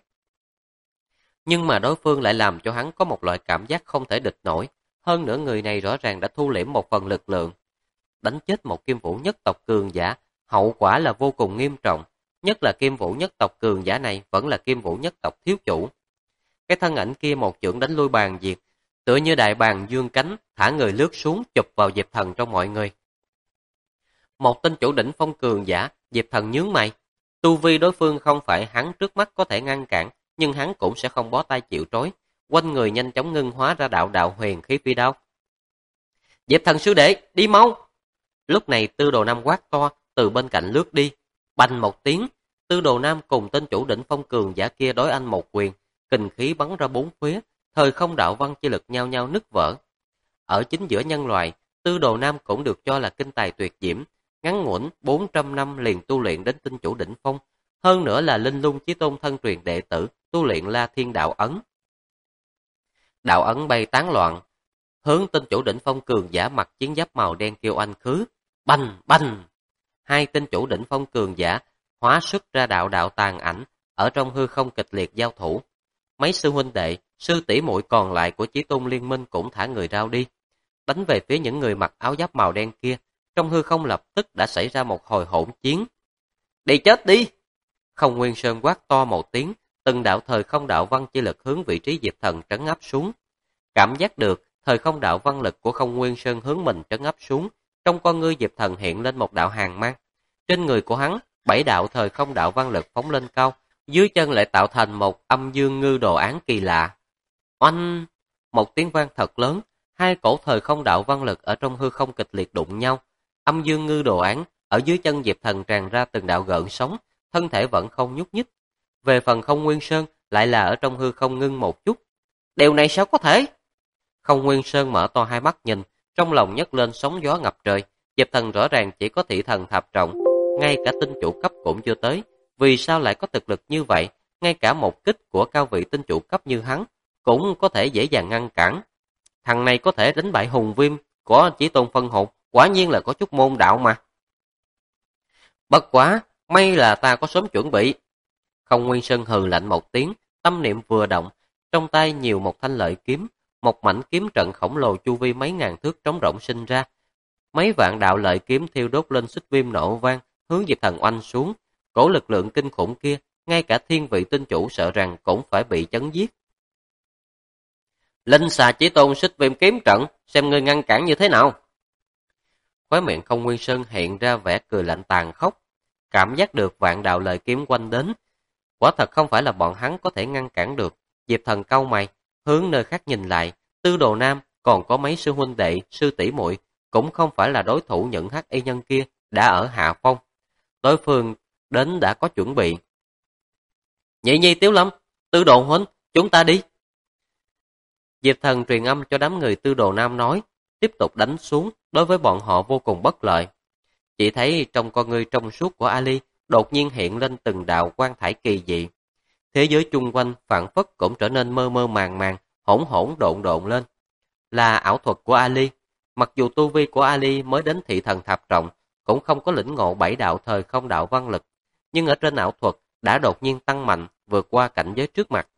Nhưng mà đối phương lại làm cho hắn có một loại cảm giác không thể địch nổi, hơn nữa người này rõ ràng đã thu liễm một phần lực lượng. Đánh chết một Kim Vũ nhất tộc cường giả, hậu quả là vô cùng nghiêm trọng, nhất là Kim Vũ nhất tộc cường giả này vẫn là Kim Vũ nhất tộc thiếu chủ. Cái thân ảnh kia một chưởng đánh lui Bàn Diệt, tựa như đại bàng dương cánh, thả người lướt xuống chụp vào Diệp Thần trong mọi người. Một tinh chủ đỉnh phong cường giả, Diệp Thần nhướng mày. Tu vi đối phương không phải hắn trước mắt có thể ngăn cản, nhưng hắn cũng sẽ không bó tay chịu trói. Quanh người nhanh chóng ngưng hóa ra đạo đạo huyền khí phi đao. Diệp Thần sư đệ, đi mau! Lúc này Tư Đồ Nam quát to, từ bên cạnh lướt đi. Bành một tiếng, Tư Đồ Nam cùng tinh chủ đỉnh phong cường giả kia đối anh một quyền, kình khí bắn ra bốn phía, thời không đạo văn chi lực nhau nhau nứt vỡ. Ở chính giữa nhân loại, Tư Đồ Nam cũng được cho là kinh tài tuyệt diễm, ngắn ngủn 400 năm liền tu luyện đến tinh chủ đỉnh phong, hơn nữa là Linh Lung Chí Tôn thân truyền đệ tử, tu luyện La Thiên đạo ấn. Đạo ấn bay tán loạn, hướng tinh chủ đỉnh phong cường giả mặc chiến giáp màu đen kêu anh khứ, bành bành. Hai tinh chủ đỉnh phong cường giả hóa xuất ra đạo đạo tàn ảnh, ở trong hư không kịch liệt giao thủ. Mấy sư huynh đệ, sư tỷ muội còn lại của Chí Tôn Liên Minh cũng thả người rao đi, đánh về phía những người mặc áo giáp màu đen kia. Trong hư không lập tức đã xảy ra một hồi hỗn chiến. Đi chết đi! Không Nguyên Sơn quát to một tiếng, từng đạo thời không đạo văn chi lực hướng vị trí Diệp Thần trấn áp xuống. Cảm giác được thời không đạo văn lực của Không Nguyên Sơn hướng mình trấn áp xuống, trong con ngươi Diệp Thần hiện lên một đạo hàn mang. Trên người của hắn, 7 đạo thời không đạo văn lực phóng lên cao, dưới chân lại tạo thành một âm dương ngư đồ án kỳ lạ. Oanh! Một tiếng vang thật lớn, hai cổ thời không đạo văn lực ở trong hư không kịch liệt đụng nhau. Âm dương ngư đồ án ở dưới chân Diệp Thần tràn ra từng đạo gợn sóng, thân thể vẫn không nhúc nhích. Về phần Không Nguyên Sơn lại là ở trong hư không ngưng một chút. Điều này sao có thể? Không Nguyên Sơn mở to hai mắt nhìn, trong lòng nhấc lên sóng gió ngập trời. Diệp Thần rõ ràng chỉ có thị thần thập trọng, ngay cả tinh chủ cấp cũng chưa tới. Vì sao lại có thực lực như vậy? Ngay cả một kích của cao vị tinh chủ cấp như hắn cũng có thể dễ dàng ngăn cản. Thằng này có thể đánh bại hùng viêm của Chí Tôn phân hồn, quả nhiên là có chút môn đạo mà. Bất quá, may là ta có sớm chuẩn bị. Không Nguyên Sơn hừ lạnh một tiếng, tâm niệm vừa động, trong tay nhiều một thanh lợi kiếm, một mảnh kiếm trận khổng lồ chu vi mấy ngàn thước trống rỗng sinh ra. Mấy vạn đạo lợi kiếm thiêu đốt lên xích viêm nổ vang, hướng Diệp Thần oanh xuống. Cổ lực lượng kinh khủng kia, ngay cả thiên vị tinh chủ sợ rằng cũng phải bị chấn giết. Linh xà Chí Tôn xích viêm kiếm trận, xem ngươi ngăn cản như thế nào. Khóe miệng Không Nguyên Sơn hiện ra vẻ cười lạnh tàn khốc, cảm giác được vạn đạo lợi kiếm quanh đến. Quả thật không phải là bọn hắn có thể ngăn cản được. Diệp Thần cau mày, hướng nơi khác nhìn lại, Tư Đồ Nam còn có mấy sư huynh đệ, sư tỷ muội cũng không phải là đối thủ những hắc y nhân kia đã ở hạ phong. Đối phương đến đã có chuẩn bị. Nhị Nhi, Tiếu Lâm, Tư Đồ huynh, chúng ta đi. Diệp Thần truyền âm cho đám người Tư Đồ Nam nói, tiếp tục đánh xuống, đối với bọn họ vô cùng bất lợi. Chỉ thấy trong con ngươi trong suốt của Ali đột nhiên hiện lên từng đạo quang thải kỳ dị. Thế giới chung quanh phảng phất cũng trở nên mơ mơ màng màng, hỗn hỗn độn độn lên. Là ảo thuật của Ali. Mặc dù tu vi của Ali mới đến thị thần thập trọng, cũng không có lĩnh ngộ 7 đạo thời không đạo văn lực, nhưng ở trên ảo thuật đã đột nhiên tăng mạnh, vượt qua cảnh giới trước mặt.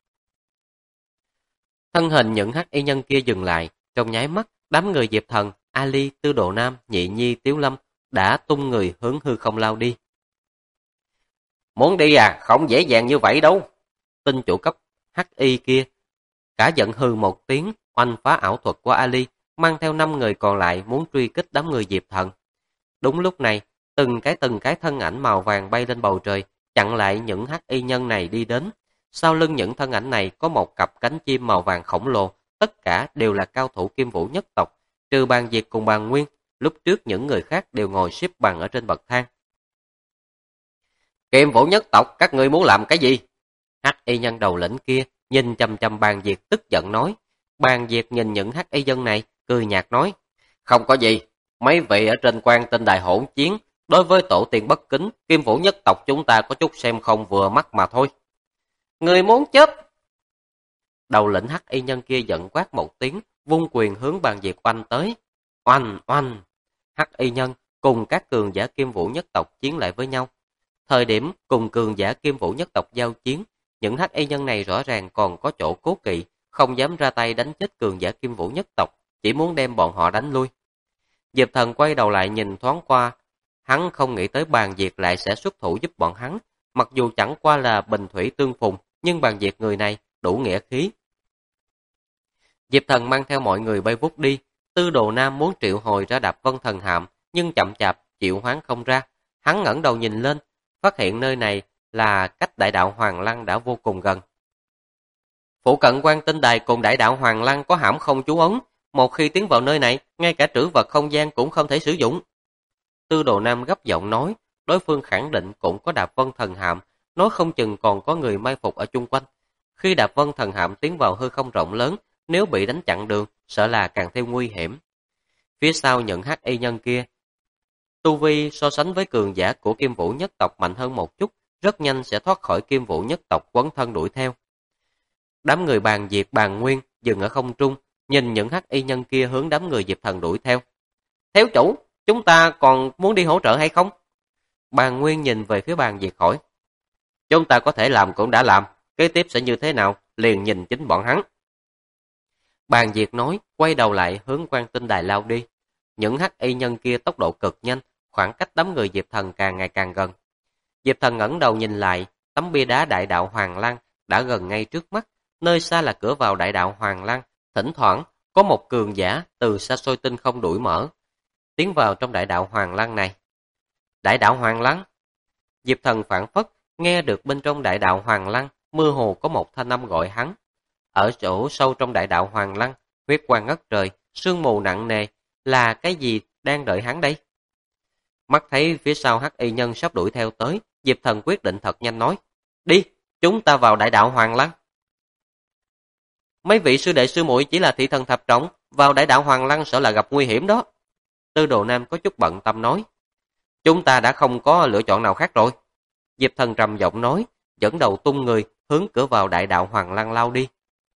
Thân hình những hắc y nhân kia dừng lại, trong nháy mắt, đám người Diệp Thần, Ali, Tư Đồ Nam, Nhị Nhi, Tiếu Lâm đã tung người hướng hư không lao đi. Muốn đi à, không dễ dàng như vậy đâu. Tinh chủ cấp hắc y kia cả giận hừ một tiếng, oanh phá ảo thuật của Ali, mang theo 5 người còn lại muốn truy kích đám người Diệp Thần. Đúng lúc này, từng cái thân ảnh màu vàng bay lên bầu trời, chặn lại những hắc y nhân này đi đến. Sau lưng những thân ảnh này có một cặp cánh chim màu vàng khổng lồ, tất cả đều là cao thủ Kim Vũ nhất tộc, trừ Bàn Diệt cùng Bàn Nguyên. lúc trước những người khác đều ngồi xếp bằng ở trên bậc thang. Kim Vũ nhất tộc, các ngươi muốn làm cái gì? Hắc y nhân đầu lĩnh kia nhìn chằm chằm Bàn Diệt tức giận nói. Bàn Diệt nhìn những hắc y nhân này, cười nhạt nói. Không có gì, mấy vị ở trên quan tinh đài hỗn chiến, đối với tổ tiên bất kính, Kim Vũ nhất tộc chúng ta có chút xem không vừa mắt mà thôi. Người muốn chết! Đầu lĩnh hắc y nhân kia giận quát một tiếng, vung quyền hướng Bàn Diệt oanh tới. Oanh, oanh! Hắc y nhân cùng các cường giả Kim Vũ nhất tộc chiến lại với nhau. Thời điểm cùng cường giả Kim Vũ nhất tộc giao chiến, những hắc y nhân này rõ ràng còn có chỗ cố kỵ, không dám ra tay đánh chết cường giả Kim Vũ nhất tộc, chỉ muốn đem bọn họ đánh lui. Diệp Thần quay đầu lại nhìn thoáng qua, hắn không nghĩ tới Bàn Diệt lại sẽ xuất thủ giúp bọn hắn, mặc dù chẳng qua là bình thủy tương phùng, nhưng Bàn Diệt người này đủ nghĩa khí. Diệp Thần mang theo mọi người bay vút đi, Tư Đồ Nam muốn triệu hồi ra Đạp Vân Thần Hạm, nhưng chậm chạp chịu hoán không ra. Hắn ngẩng đầu nhìn lên, phát hiện nơi này là cách đại đạo Hoàng Lăng đã vô cùng gần. Phụ cận Quan Tinh Đài cùng đại đạo Hoàng Lăng có hãm không chú ấn, một khi tiến vào nơi này, ngay cả trữ vật không gian cũng không thể sử dụng. Tư Đồ Nam gấp giọng nói, đối phương khẳng định cũng có Đạp Vân Thần Hạm, nói không chừng còn có người mai phục ở chung quanh. Khi Đạp Vân Thần Hạm tiến vào hư không rộng lớn, nếu bị đánh chặn đường, sợ là càng thêm nguy hiểm. Phía sau những hắc y nhân kia, tu vi so sánh với cường giả của Kim Vũ nhất tộc mạnh hơn một chút, rất nhanh sẽ thoát khỏi Kim Vũ nhất tộc quấn thân đuổi theo. Đám người Bàn Diệt, Bàn Nguyên dừng ở không trung, nhìn những hắc y nhân kia hướng đám người Diệp Thần đuổi theo. Thiếu chủ, chúng ta còn muốn đi hỗ trợ hay không? Bàn Nguyên nhìn về phía Bàn Diệt hỏi. Chúng ta có thể làm cũng đã làm, kế tiếp sẽ như thế nào, liền nhìn chính bọn hắn. Bàn Diệt nói, quay đầu lại hướng Quan Tinh Đài lao đi. Những hắc y nhân kia tốc độ cực nhanh, khoảng cách đám người Diệp Thần càng ngày càng gần. Diệp Thần ngẩng đầu nhìn lại, tấm bia đá đại đạo Hoàng Lăng đã gần ngay trước mắt, nơi xa là cửa vào đại đạo Hoàng Lăng, thỉnh thoảng có một cường giả từ xa xôi tinh không đuổi mở, tiến vào trong đại đạo Hoàng Lăng này. Đại đạo Hoàng Lăng? Diệp Thần phảng phất nghe được bên trong đại đạo Hoàng Lăng mơ hồ có một thanh âm gọi hắn. Ở chỗ sâu trong đại đạo Hoàng Lăng, huyết quang ngất trời, sương mù nặng nề, là cái gì đang đợi hắn đây? Mắt thấy phía sau hắc y nhân sắp đuổi theo tới, Diệp Thần quyết định thật nhanh nói, đi, chúng ta vào đại đạo Hoàng Lăng. Mấy vị sư đệ sư muội chỉ là thị thần thập trọng, vào đại đạo Hoàng Lăng sợ là gặp nguy hiểm đó. Tư Đồ Nam có chút bận tâm nói, chúng ta đã không có lựa chọn nào khác rồi. Diệp Thần trầm giọng nói, dẫn đầu tung người hướng cửa vào đại đạo Hoàng Lăng lao đi.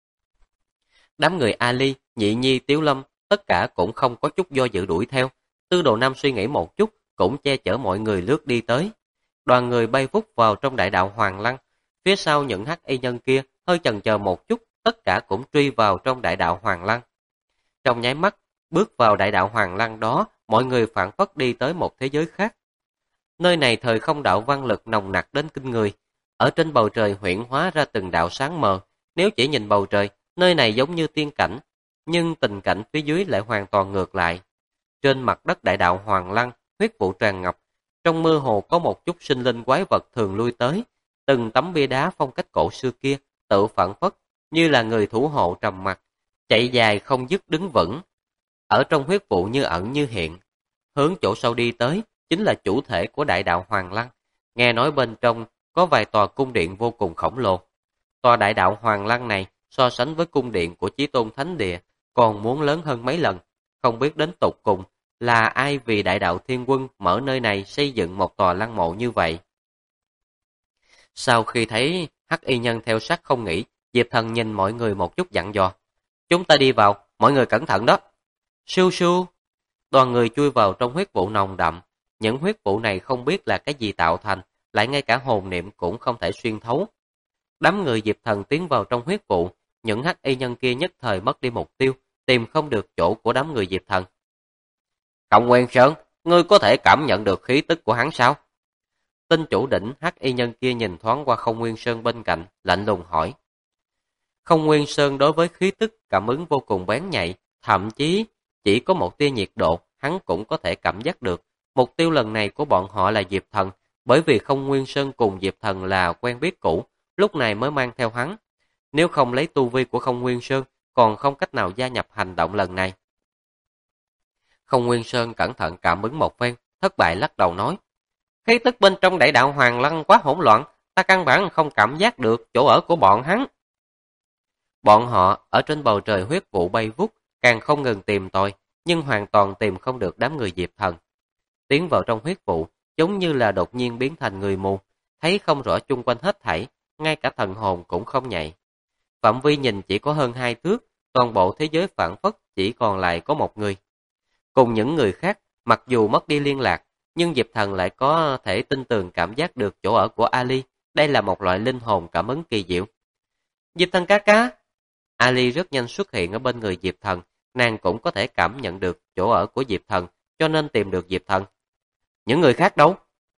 Đám người Ali, Nhị Nhi, Tiếu Lâm, tất cả cũng không có chút do dự đuổi theo. Tư Đồ Nam suy nghĩ một chút, cũng che chở mọi người lướt đi tới. Đoàn người bay vút vào trong đại đạo Hoàng Lăng. Phía sau những hắc y nhân kia hơi chần chờ một chút, tất cả cũng truy vào trong đại đạo Hoàng Lăng. Trong nháy mắt, bước vào đại đạo Hoàng Lăng đó, mọi người phảng phất đi tới một thế giới khác. Nơi này thời không đạo văn lực nồng nặc đến kinh người. Ở trên bầu trời huyễn hóa ra từng đạo sáng mờ. Nếu chỉ nhìn bầu trời, nơi này giống như tiên cảnh, nhưng tình cảnh phía dưới lại hoàn toàn ngược lại. Trên mặt đất đại đạo Hoàng Lăng, huyết vụ tràn ngập, trong mơ hồ có một chút sinh linh quái vật thường lui tới. Từng tấm bia đá phong cách cổ xưa kia tự phản phất như là người thủ hộ trầm mặc, chạy dài không dứt đứng vững. Ở trong huyết vụ như ẩn như hiện, hướng chỗ sâu đi tới chính là chủ thể của đại đạo Hoàng Lăng. Nghe nói bên trong có vài tòa cung điện vô cùng khổng lồ. Tòa đại đạo Hoàng Lăng này so sánh với cung điện của Chí Tôn Thánh Địa còn muốn lớn hơn mấy lần. Không biết đến tột cùng là ai vì đại đạo Thiên Quân mở nơi này xây dựng một tòa lăng mộ như vậy. Sau khi thấy hắc y nhân theo sát không nghỉ, Diệp Thần nhìn mọi người một chút dặn dò. Chúng ta đi vào, mọi người cẩn thận đó. Siêu siêu. Đoàn người chui vào trong huyết vụ nồng đậm. Những huyết vụ này không biết là cái gì tạo thành, lại ngay cả hồn niệm cũng không thể xuyên thấu. Đám người Diệp Thần tiến vào trong huyết vụ, những hắc y nhân kia nhất thời mất đi mục tiêu, tìm không được chỗ của đám người Diệp Thần. Cộng Nguyên Sơn, ngươi có thể cảm nhận được khí tức của hắn sao? Tinh chủ đỉnh hắc y nhân kia nhìn thoáng qua Không Nguyên Sơn bên cạnh, lạnh lùng hỏi. Không Nguyên Sơn đối với khí tức cảm ứng vô cùng bén nhạy, thậm chí chỉ có một tia nhiệt độ, hắn cũng có thể cảm giác được. Mục tiêu lần này của bọn họ là Diệp Thần, bởi vì Không Nguyên Sơn cùng Diệp Thần là quen biết cũ, lúc này mới mang theo hắn. Nếu không lấy tu vi của Không Nguyên Sơn, còn không cách nào gia nhập hành động lần này. Không Nguyên Sơn cẩn thận cảm ứng một phen, thất bại lắc đầu nói. Khí tức bên trong đại đạo Hoàng Lăng quá hỗn loạn, ta căn bản không cảm giác được chỗ ở của bọn hắn. Bọn họ ở trên bầu trời huyết vụ bay vút, càng không ngừng tìm tòi, nhưng hoàn toàn tìm không được đám người Diệp Thần. Tiến vào trong huyết vụ, giống như là đột nhiên biến thành người mù, thấy không rõ chung quanh hết thảy, ngay cả thần hồn cũng không nhạy. Phạm vi nhìn chỉ có hơn 2 thước, toàn bộ thế giới phản phất chỉ còn lại có một người. Cùng những người khác, mặc dù mất đi liên lạc, nhưng Diệp Thần lại có thể tin tường cảm giác được chỗ ở của Ali. Đây là một loại linh hồn cảm ứng kỳ diệu. Diệp Thần ca ca! Ali rất nhanh xuất hiện ở bên người Diệp Thần, nàng cũng có thể cảm nhận được chỗ ở của Diệp Thần, cho nên tìm được Diệp Thần. Những người khác đâu?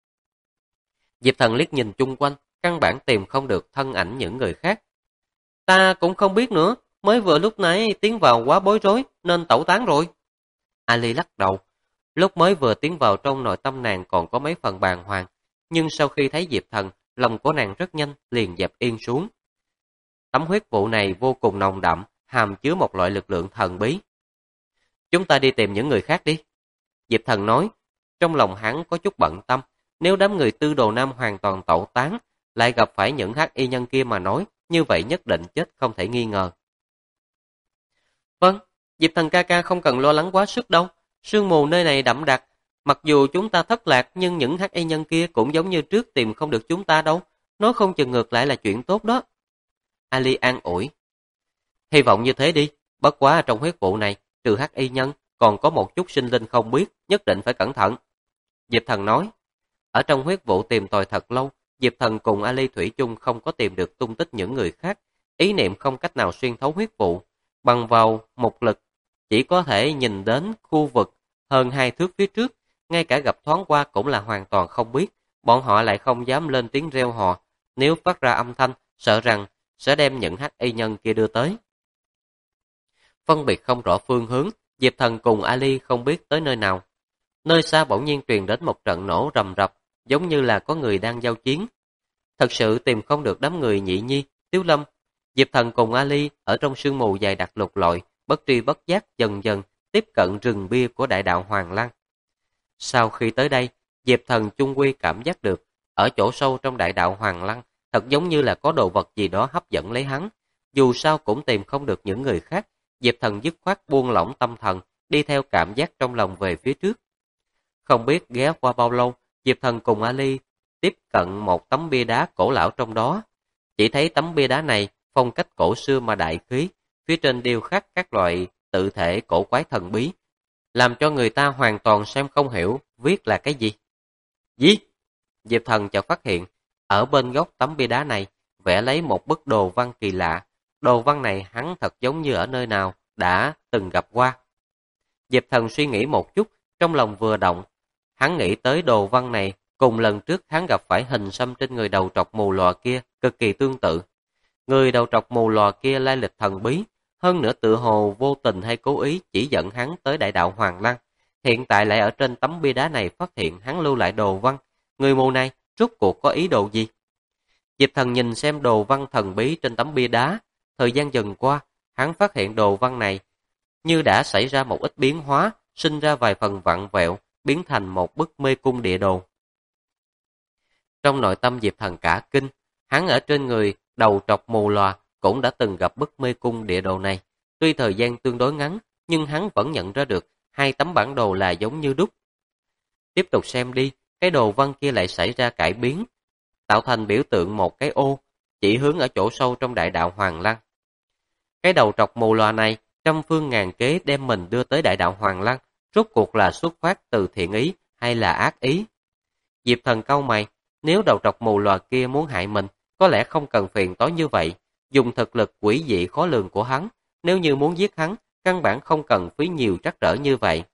Diệp Thần liếc nhìn chung quanh, căn bản tìm không được thân ảnh những người khác. Ta cũng không biết nữa, mới vừa lúc nãy tiến vào quá bối rối nên tẩu tán rồi. Ali lắc đầu. Lúc mới vừa tiến vào trong nội tâm nàng còn có mấy phần bàng hoàng, nhưng sau khi thấy Diệp Thần, lòng của nàng rất nhanh liền dẹp yên xuống. Tấm huyết vụ này vô cùng nồng đậm, hàm chứa một loại lực lượng thần bí. Chúng ta đi tìm những người khác đi. Diệp Thần nói, trong lòng hắn có chút bận tâm, nếu đám người Tư Đồ Nam hoàn toàn tẩu tán, lại gặp phải những hắc y nhân kia mà nói, như vậy nhất định chết không thể nghi ngờ. Vâng, Diệp Thần ca ca không cần lo lắng quá sức đâu, sương mù nơi này đậm đặc, mặc dù chúng ta thất lạc nhưng những hắc y nhân kia cũng giống như trước tìm không được chúng ta đâu, nói không chừng ngược lại là chuyện tốt đó. Ali an ủi. Hy vọng như thế đi, bất quá trong huyết vụ này, trừ hắc y nhân, còn có một chút sinh linh không biết, nhất định phải cẩn thận. Diệp Thần nói. Ở trong huyết vụ tìm tòi thật lâu, Diệp Thần cùng Ali thủy chung không có tìm được tung tích những người khác, ý niệm không cách nào xuyên thấu huyết vụ, bằng vào một lực, chỉ có thể nhìn đến khu vực hơn 2 thước phía trước, ngay cả gặp thoáng qua cũng là hoàn toàn không biết, bọn họ lại không dám lên tiếng reo hò, nếu phát ra âm thanh, sợ rằng sẽ đem những hắc y nhân kia đưa tới. Phân biệt không rõ phương hướng, Diệp Thần cùng Ali không biết tới nơi nào. Nơi xa bỗng nhiên truyền đến một trận nổ rầm rập, giống như là có người đang giao chiến. Thật sự tìm không được đám người Nhị Nhi, Tiếu Lâm. Diệp Thần cùng Ali ở trong sương mù dày đặc lục lọi, bất tri bất giác dần dần tiếp cận rừng bia của đại đạo Hoàng Lăng. Sau khi tới đây, Diệp Thần chung quy cảm giác được, ở chỗ sâu trong đại đạo Hoàng Lăng, thật giống như là có đồ vật gì đó hấp dẫn lấy hắn. Dù sao cũng tìm không được những người khác, Diệp Thần dứt khoát buông lỏng tâm thần, đi theo cảm giác trong lòng về phía trước. Không biết ghé qua bao lâu, Diệp Thần cùng Ali tiếp cận một tấm bia đá cổ lão trong đó. Chỉ thấy tấm bia đá này phong cách cổ xưa mà đại khí, phía trên điêu khắc các loại tự thể cổ quái thần bí, làm cho người ta hoàn toàn xem không hiểu viết là cái gì. Gì? Diệp Thần chợt phát hiện, ở bên góc tấm bia đá này vẽ lấy một bức đồ văn kỳ lạ. Đồ văn này hắn thật giống như ở nơi nào đã từng gặp qua. Diệp Thần suy nghĩ một chút, trong lòng vừa động. Hắn nghĩ tới đồ văn này cùng lần trước hắn gặp phải hình xăm trên người đầu trọc mù lòa kia cực kỳ tương tự. Người đầu trọc mù lòa kia lai lịch thần bí, hơn nữa tự hồ vô tình hay cố ý chỉ dẫn hắn tới đại đạo Hoàng Lăng. Hiện tại lại ở trên tấm bia đá này phát hiện hắn lưu lại đồ văn. Người mù này rốt cuộc có ý đồ gì? Diệp Thần nhìn xem đồ văn thần bí trên tấm bia đá. Thời gian dần qua, hắn phát hiện đồ văn này như đã xảy ra một ít biến hóa, sinh ra vài phần vặn vẹo, biến thành một bức mê cung địa đồ. Trong nội tâm Diệp Thần cả kinh, hắn ở trên người đầu trọc mù lòa cũng đã từng gặp bức mê cung địa đồ này. Tuy thời gian tương đối ngắn, nhưng hắn vẫn nhận ra được hai tấm bản đồ là giống như đúc. Tiếp tục xem đi, cái đồ văn kia lại xảy ra cải biến, tạo thành biểu tượng một cái ô, chỉ hướng ở chỗ sâu trong đại đạo Hoàng Lăng. Cái đầu trọc mù lòa này, trăm phương ngàn kế đem mình đưa tới đại đạo Hoàng Lăng, rốt cuộc là xuất phát từ thiện ý hay là ác ý? Diệp Thần cau mày, nếu đầu trọc mù lòa kia muốn hại mình, có lẽ không cần phiền toái như vậy, dùng thực lực quỷ dị khó lường của hắn, nếu như muốn giết hắn, căn bản không cần phí nhiều trắc trở như vậy.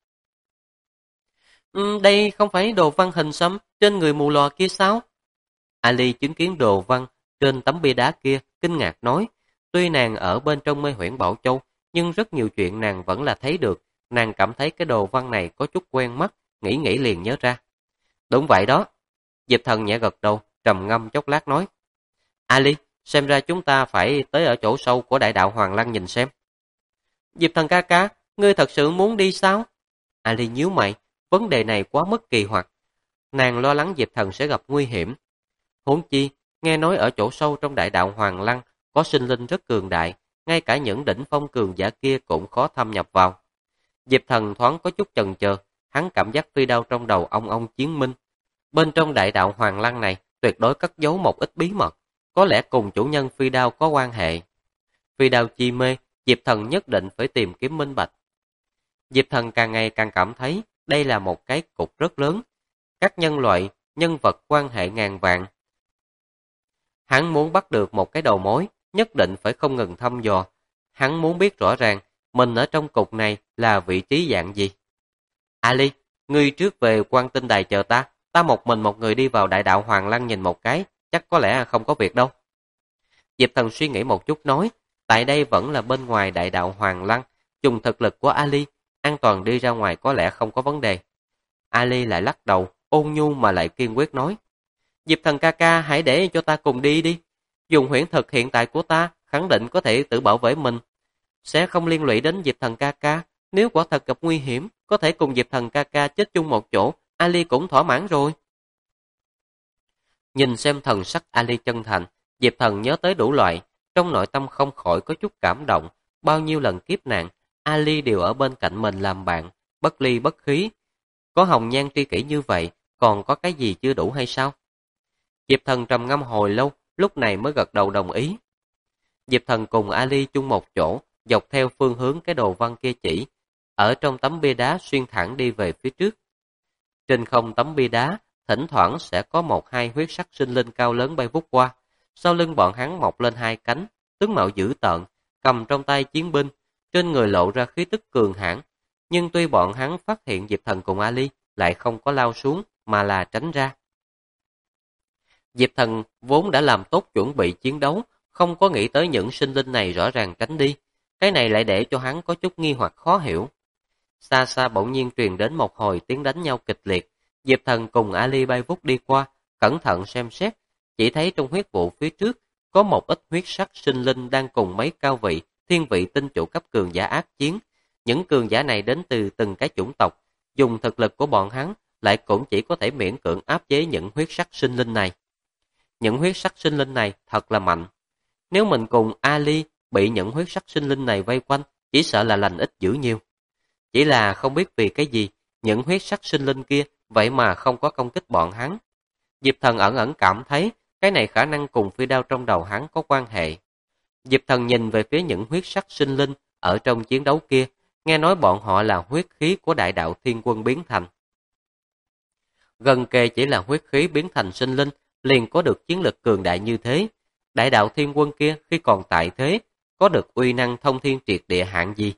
Đây không phải đồ văn hình xăm trên người mù lòa kia sao? Ali chứng kiến đồ văn trên tấm bia đá kia, kinh ngạc nói, tuy nàng ở bên trong mê huyễn Bảo Châu, nhưng rất nhiều chuyện nàng vẫn là thấy được, nàng cảm thấy cái đồ văn này có chút quen mắt, nghĩ liền nhớ ra. Đúng vậy đó. Diệp Thần nhẹ gật đầu, trầm ngâm chốc lát nói, Ali, xem ra chúng ta phải tới ở chỗ sâu của đại đạo Hoàng Lăng nhìn xem. Diệp Thần ca ca, ngươi thật sự muốn đi sao? Ali nhíu mày, vấn đề này quá mức kỳ hoặc. Nàng lo lắng Diệp Thần sẽ gặp nguy hiểm. Huống chi, nghe nói ở chỗ sâu trong đại đạo Hoàng Lăng có sinh linh rất cường đại, ngay cả những đỉnh phong cường giả kia cũng khó thâm nhập vào. Diệp Thần thoáng có chút chần chờ, hắn cảm giác phi đao trong đầu ông chiến minh. Bên trong đại đạo Hoàng Lăng này tuyệt đối cất giấu một ít bí mật, có lẽ cùng chủ nhân phi đao có quan hệ. Phi đao chi mê, Diệp Thần nhất định phải tìm kiếm minh bạch. Diệp Thần càng ngày càng cảm thấy đây là một cái cục rất lớn. Các nhân loại, nhân vật quan hệ ngàn vạn. Hắn muốn bắt được một cái đầu mối, nhất định phải không ngừng thăm dò. Hắn muốn biết rõ ràng mình ở trong cục này là vị trí dạng gì. Ali, ngươi trước về Quan Tinh Đài chờ ta, ta một mình một người đi vào đại đạo Hoàng Lăng nhìn một cái, chắc có lẽ không có việc đâu. Diệp Thần suy nghĩ một chút nói, tại đây vẫn là bên ngoài đại đạo Hoàng Lăng, dùng thực lực của Ali, an toàn đi ra ngoài có lẽ không có vấn đề. Ali lại lắc đầu, ôn nhu mà lại kiên quyết nói, Diệp Thần ca ca hãy để cho ta cùng đi đi. Dùng huyễn thực hiện tại của ta, khẳng định có thể tự bảo vệ mình. Sẽ không liên lụy đến Diệp Thần ca ca. Nếu quả thật gặp nguy hiểm, có thể cùng Diệp Thần ca ca chết chung một chỗ, Ali cũng thỏa mãn rồi. Nhìn xem thần sắc Ali chân thành, Diệp Thần nhớ tới đủ loại, trong nội tâm không khỏi có chút cảm động. Bao nhiêu lần kiếp nạn, Ali đều ở bên cạnh mình làm bạn, bất ly bất khí. Có hồng nhan tri kỷ như vậy, còn có cái gì chưa đủ hay sao? Diệp Thần trầm ngâm hồi lâu, lúc này mới gật đầu đồng ý. Diệp Thần cùng Ali chung một chỗ, dọc theo phương hướng cái đồ văn kia chỉ, ở trong tấm bia đá xuyên thẳng đi về phía trước. Trên không tấm bia đá, thỉnh thoảng sẽ có một hai huyết sắc sinh linh cao lớn bay vút qua, sau lưng bọn hắn mọc lên hai cánh, tướng mạo dữ tợn, cầm trong tay chiến binh, trên người lộ ra khí tức cường hãn. Nhưng tuy bọn hắn phát hiện Diệp Thần cùng Ali lại không có lao xuống mà là tránh ra. Diệp Thần vốn đã làm tốt chuẩn bị chiến đấu, không có nghĩ tới những sinh linh này rõ ràng tránh đi. Cái này lại để cho hắn có chút nghi hoặc khó hiểu. Xa xa bỗng nhiên truyền đến một hồi tiếng đánh nhau kịch liệt. Diệp Thần cùng Ali bay vút đi qua, cẩn thận xem xét, chỉ thấy trong huyết vụ phía trước có một ít huyết sắc sinh linh đang cùng mấy cao vị, thiên vị tinh chủ cấp cường giả ác chiến. Những cường giả này đến từ từng cái chủng tộc, dùng thực lực của bọn hắn lại cũng chỉ có thể miễn cưỡng áp chế những huyết sắc sinh linh này. Những huyết sắc sinh linh này thật là mạnh. Nếu mình cùng Ali bị những huyết sắc sinh linh này vây quanh, chỉ sợ là lành ít dữ nhiều. Chỉ là không biết vì cái gì, những huyết sắc sinh linh kia vậy mà không có công kích bọn hắn. Diệp Thần ẩn ẩn cảm thấy cái này khả năng cùng phi đao trong đầu hắn có quan hệ. Diệp Thần nhìn về phía những huyết sắc sinh linh ở trong chiến đấu kia, nghe nói bọn họ là huyết khí của đại đạo thiên quân biến thành. Gần kề chỉ là huyết khí biến thành sinh linh, liền có được chiến lực cường đại như thế. Đại đạo thiên quân kia khi còn tại thế, có được uy năng thông thiên triệt địa hạng gì?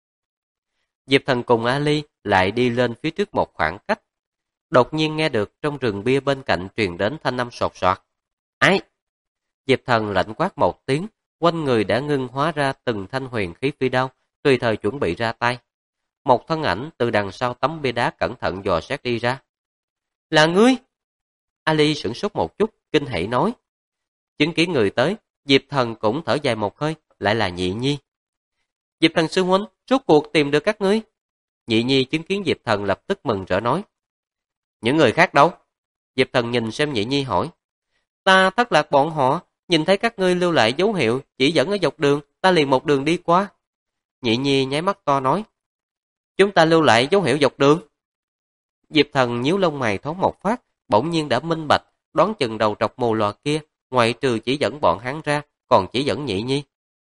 Diệp Thần cùng Ali lại đi lên phía trước một khoảng cách. Đột nhiên nghe được trong rừng bia bên cạnh truyền đến thanh âm sột soạt. Ái! Diệp Thần lạnh quát một tiếng, quanh người đã ngưng hóa ra từng thanh huyền khí phi đao, tùy thời chuẩn bị ra tay. Một thân ảnh từ đằng sau tấm bia đá cẩn thận dò xét đi ra. Là ngươi! Ali sửng sốt một chút, kinh hỉ nói. Chứng kiến người tới, Diệp Thần cũng thở dài một hơi, lại là Nhị Nhi. Diệp Thần sư huynh, rốt cuộc tìm được các ngươi. Nhị Nhi chứng kiến Diệp Thần lập tức mừng rỡ nói. Những người khác đâu? Diệp Thần nhìn xem Nhị Nhi hỏi. Ta thất lạc bọn họ, nhìn thấy các ngươi lưu lại dấu hiệu, chỉ dẫn ở dọc đường, ta liền một đường đi qua. Nhị Nhi nháy mắt to nói. Chúng ta lưu lại dấu hiệu dọc đường. Diệp Thần nhíu lông mày thoáng một phát, bỗng nhiên đã minh bạch, đoán chừng đầu trọc mù lòa kia, ngoại trừ chỉ dẫn bọn hắn ra, còn chỉ dẫn Nhị Nhi.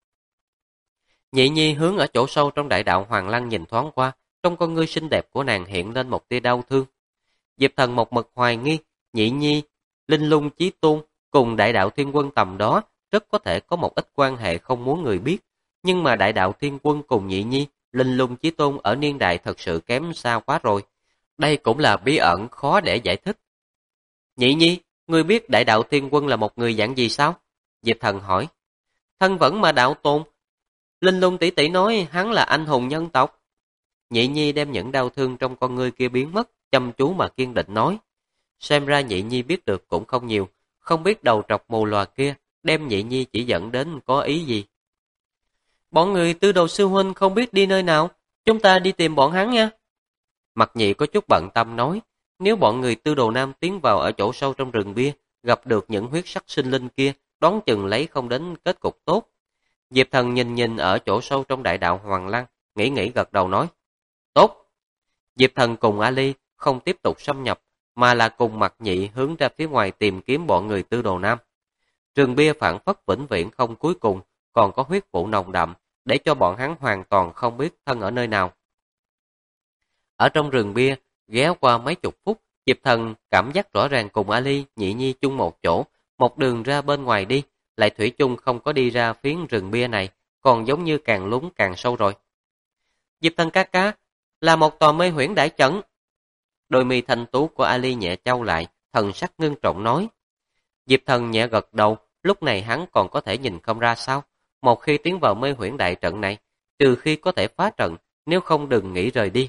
Nhị Nhi hướng ở chỗ sâu trong đại đạo Hoàng Lăng nhìn thoáng qua, trong con ngươi xinh đẹp của nàng hiện lên một tia đau thương. Diệp Thần một mực hoài nghi, Nhị Nhi, Linh Lung Chí Tôn cùng đại đạo Thiên Quân tầm đó rất có thể có một ít quan hệ không muốn người biết, nhưng mà đại đạo Thiên Quân cùng Nhị Nhi, Linh Lung Chí Tôn ở niên đại thật sự kém xa quá rồi. Đây cũng là bí ẩn khó để giải thích. Nhị Nhi, ngươi biết đại đạo Thiên Quân là một người dạng gì sao? Diệp Thần hỏi. Thân vẫn mà đạo tôn. Linh Lung tỷ tỷ nói hắn là anh hùng nhân tộc. Nhị Nhi đem những đau thương trong con ngươi kia biến mất, chăm chú mà kiên định nói. Xem ra Nhị Nhi biết được cũng không nhiều, không biết đầu trọc mù lòa kia đem Nhị Nhi chỉ dẫn đến có ý gì. Bọn người Tư Đồ sư huynh không biết đi nơi nào, chúng ta đi tìm bọn hắn nha. Mặc Nhị có chút bận tâm nói, nếu bọn người Tư Đồ Nam tiến vào ở chỗ sâu trong rừng bia, gặp được những huyết sắc sinh linh kia, đoán chừng lấy không đến kết cục tốt. Diệp Thần nhìn nhìn ở chỗ sâu trong đại đạo Hoàng Lăng, nghĩ gật đầu nói, tốt. Diệp Thần cùng Ali không tiếp tục xâm nhập, mà là cùng Mặc Nhị hướng ra phía ngoài tìm kiếm bọn người Tư Đồ Nam. Rừng bia phản phất vĩnh viễn không cuối cùng, còn có huyết vụ nồng đậm, để cho bọn hắn hoàn toàn không biết thân ở nơi nào. Ở trong rừng bia, ghé qua mấy chục phút, Diệp Thần cảm giác rõ ràng cùng Ali, Nhị Nhi chung một chỗ, một đường ra bên ngoài đi, lại thủy chung không có đi ra phiến rừng bia này, còn giống như càng lún càng sâu rồi. Diệp Thần ca ca, là một tòa mê huyễn đại trận. Đôi mi thanh tú của Ali nhẹ chau lại, thần sắc ngưng trọng nói. Diệp Thần nhẹ gật đầu, lúc này hắn còn có thể nhìn không ra sao. Một khi tiến vào mê huyễn đại trận này, trừ khi có thể phá trận, nếu không đừng nghĩ rời đi.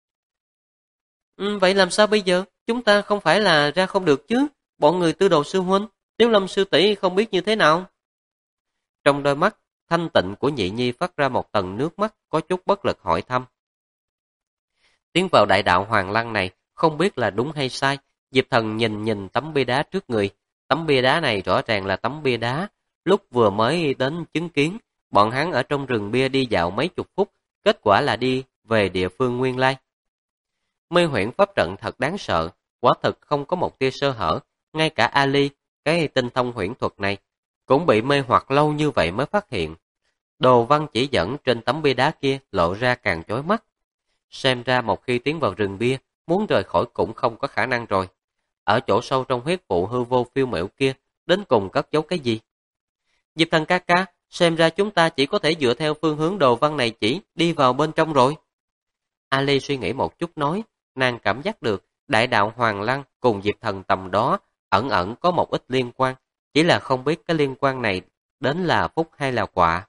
Vậy làm sao bây giờ? Chúng ta không phải là ra không được chứ? Bọn người Tư Đồ sư huynh, Tiếu Lâm sư tỷ không biết như thế nào? Trong đôi mắt thanh tịnh của Nhị Nhi phát ra một tầng nước mắt, có chút bất lực hỏi thăm. Tiến vào đại đạo Hoàng Lăng này, không biết là đúng hay sai. Diệp Thần nhìn tấm bia đá trước người. Tấm bia đá này rõ ràng là tấm bia đá. Lúc vừa mới đến chứng kiến, bọn hắn ở trong rừng bia đi dạo mấy chục phút, kết quả là đi về địa phương nguyên lai. Mê huyễn pháp trận thật đáng sợ, quả thực không có một tia sơ hở. Ngay cả Ali, cái tinh thông huyễn thuật này, cũng bị mê hoặc lâu như vậy mới phát hiện. Đồ văn chỉ dẫn trên tấm bia đá kia lộ ra càng chói mắt. Xem ra một khi tiến vào rừng bia, muốn rời khỏi cũng không có khả năng rồi. Ở chỗ sâu trong huyết vụ hư vô phiêu miểu kia, đến cùng cất giấu cái gì? Diệp Thần ca ca, xem ra chúng ta chỉ có thể dựa theo phương hướng đồ văn này chỉ đi vào bên trong rồi. Ali suy nghĩ một chút nói, nàng cảm giác được đại đạo Hoàng Lăng cùng Diệp Thần tầm đó ẩn ẩn có một ít liên quan, chỉ là không biết cái liên quan này đến là phúc hay là quả.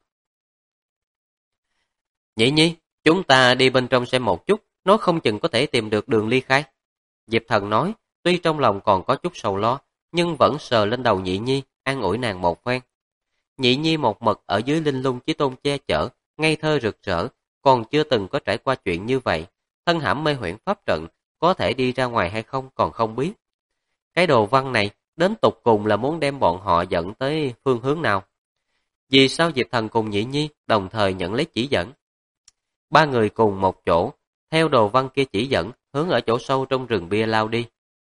Nhị Nhi, chúng ta đi bên trong xem một chút, nó không chừng có thể tìm được đường ly khai. Diệp Thần nói, tuy trong lòng còn có chút sầu lo, nhưng vẫn sờ lên đầu Nhị Nhi, an ủi nàng một phen. Nhị Nhi một mực ở dưới linh lung chí tôn che chở, ngây thơ rực rỡ, còn chưa từng có trải qua chuyện như vậy. Thân hãm mê huyễn pháp trận, có thể đi ra ngoài hay không còn không biết. Cái đồ văn này, đến tục cùng là muốn đem bọn họ dẫn tới phương hướng nào. Vì sao Diệp Thần cùng Nhị Nhi đồng thời nhận lấy chỉ dẫn? Ba người cùng một chỗ, theo đồ văn kia chỉ dẫn, hướng ở chỗ sâu trong rừng bia lao đi.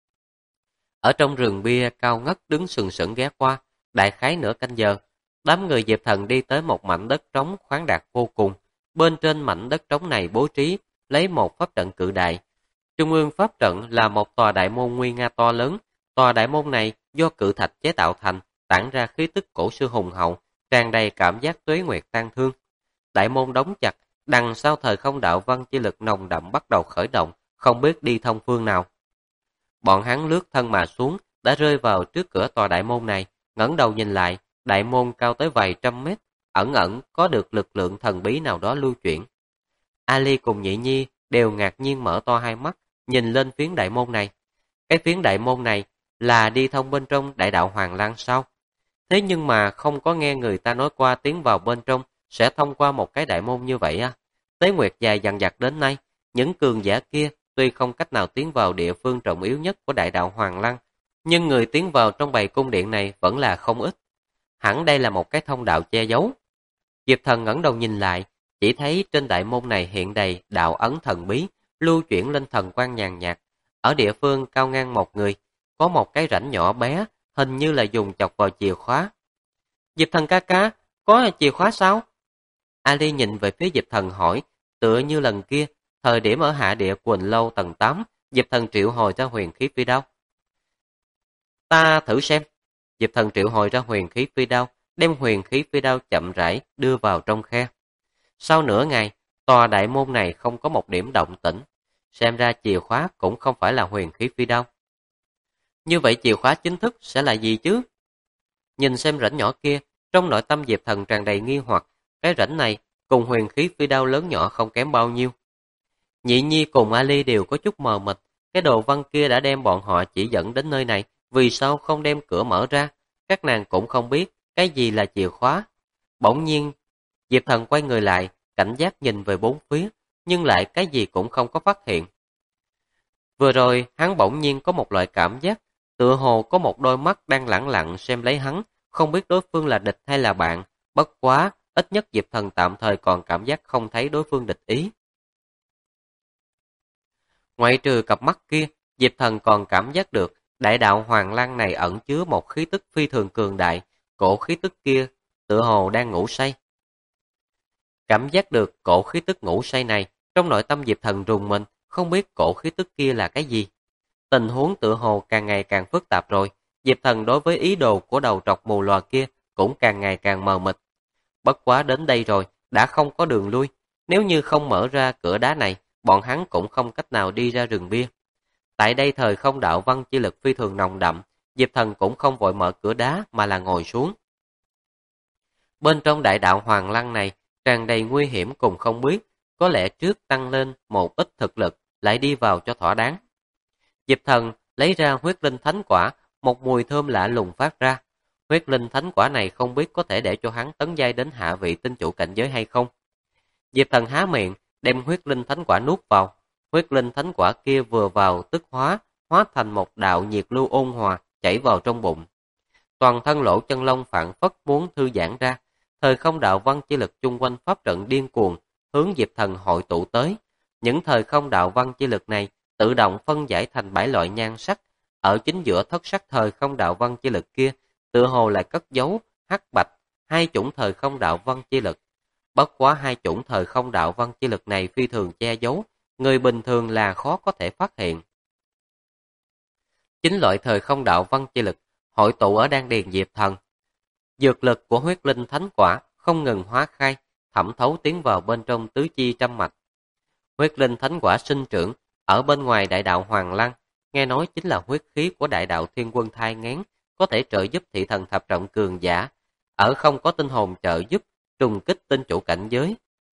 Ở trong rừng bia cao ngất đứng sừng sững ghé qua, đại khái nửa canh giờ, đám người Diệp Thần đi tới một mảnh đất trống khoáng đạt vô cùng. Bên trên mảnh đất trống này bố trí lấy một pháp trận cự đại. Trung ương pháp trận là một tòa đại môn nguy nga to lớn. Tòa đại môn này do cự thạch chế tạo thành, tản ra khí tức cổ xưa hùng hậu, tràn đầy cảm giác tuế nguyệt tang thương. Đại môn đóng chặt, đằng sau thời không đạo văn chi lực nồng đậm bắt đầu khởi động, không biết đi thông phương nào. Bọn hắn lướt thân mà xuống, đã rơi vào trước cửa tòa đại môn này, ngẩng đầu nhìn lại, đại môn cao tới vài trăm mét, ẩn ẩn có được lực lượng thần bí nào đó lưu chuyển. Ali cùng Nhị Nhi đều ngạc nhiên mở to hai mắt, nhìn lên phiến đại môn này. Cái phiến đại môn này là đi thông bên trong đại đạo Hoàng Lăng sao? Thế nhưng mà không có nghe người ta nói qua tiến vào bên trong sẽ thông qua một cái đại môn như vậy à? Tế Nguyệt dài dằng dặc đến nay, những cường giả kia tuy không cách nào tiến vào địa phương trọng yếu nhất của đại đạo Hoàng Lăng, nhưng người tiến vào trong bầy cung điện này vẫn là không ít. Hẳn đây là một cái thông đạo che giấu. Diệp Thần ngẩng đầu nhìn lại, chỉ thấy trên đại môn này hiện đầy đạo ấn thần bí, lưu chuyển lên thần quang nhàn nhạt. Ở địa phương cao ngang một người, có một cái rãnh nhỏ bé, hình như là dùng chọc vào chìa khóa. Diệp Thần ca ca, có chìa khóa sao? Ali nhìn về phía Diệp Thần hỏi, tựa như lần kia, thời điểm ở hạ địa Quỳnh Lâu tầng 8, Diệp Thần triệu hồi ra huyền khí phi đao. Ta thử xem. Diệp Thần triệu hồi ra huyền khí phi đao, đem huyền khí phi đao chậm rãi đưa vào trong khe. Sau nửa ngày, tòa đại môn này không có một điểm động tĩnh, xem ra chìa khóa cũng không phải là huyền khí phi đao. Như vậy chìa khóa chính thức sẽ là gì chứ? Nhìn xem rãnh nhỏ kia, trong nội tâm Diệp Thần tràn đầy nghi hoặc, cái rãnh này cùng huyền khí phi đao lớn nhỏ không kém bao nhiêu. Nhị Nhi cùng Ali đều có chút mờ mịt, cái đồ văn kia đã đem bọn họ chỉ dẫn đến nơi này, vì sao không đem cửa mở ra? Các nàng cũng không biết cái gì là chìa khóa. Bỗng nhiên, Diệp Thần quay người lại, cảnh giác nhìn về bốn phía, nhưng lại cái gì cũng không có phát hiện. Vừa rồi, hắn bỗng nhiên có một loại cảm giác, tựa hồ có một đôi mắt đang lẳng lặng xem lấy hắn, không biết đối phương là địch hay là bạn. Bất quá, ít nhất Diệp Thần tạm thời còn cảm giác không thấy đối phương địch ý. Ngoại trừ cặp mắt kia, Diệp Thần còn cảm giác được đại đạo Hoàng Lăng này ẩn chứa một khí tức phi thường cường đại, cổ khí tức kia tựa hồ đang ngủ say. Cảm giác được cổ khí tức ngủ say này, trong nội tâm Diệp Thần rùng mình, không biết cổ khí tức kia là cái gì. Tình huống tựa hồ càng ngày càng phức tạp rồi, Diệp Thần đối với ý đồ của đầu trọc mù lòa kia cũng càng ngày càng mờ mịt. Bất quá đến đây rồi, đã không có đường lui, nếu như không mở ra cửa đá này, bọn hắn cũng không cách nào đi ra rừng bia. Tại đây thời không đạo văn chi lực phi thường nồng đậm, Diệp Thần cũng không vội mở cửa đá mà là ngồi xuống. Bên trong đại đạo Hoàng Lăng này, tràn đầy nguy hiểm cùng không biết, có lẽ trước tăng lên một ít thực lực, lại đi vào cho thỏa đáng. Diệp Thần lấy ra huyết linh thánh quả, một mùi thơm lạ lùng phát ra. Huyết linh thánh quả này không biết có thể để cho hắn tấn giai đến hạ vị tinh chủ cảnh giới hay không. Diệp Thần há miệng, đem huyết linh thánh quả nuốt vào. Huyết linh thánh quả kia vừa vào tức hóa thành một đạo nhiệt lưu ôn hòa, chảy vào trong bụng. Toàn thân lỗ chân lông phảng phất muốn thư giãn ra, thời không đạo văn chi lực chung quanh pháp trận điên cuồng, hướng Diệp Thần hội tụ tới. Những thời không đạo văn chi lực này tự động phân giải thành 7 loại nhan sắc, ở chính giữa thất sắc thời không đạo văn chi lực kia, tựa hồ lại cất giấu hắc bạch, hai chủng thời không đạo văn chi lực. Bất quá hai chủng thời không đạo văn chi lực này phi thường che giấu, người bình thường là khó có thể phát hiện. Chính loại thời không đạo văn chi lực hội tụ ở đan điền Diệp Thần. Dược lực của huyết linh thánh quả không ngừng hóa khai, thẩm thấu tiến vào bên trong tứ chi trăm mạch. Huyết linh thánh quả sinh trưởng ở bên ngoài đại đạo Hoàng Lăng, nghe nói chính là huyết khí của đại đạo Thiên Quân thai nghén, có thể trợ giúp thị thần thập trọng cường giả, ở không có tinh hồn trợ giúp, trùng kích tinh chủ cảnh giới.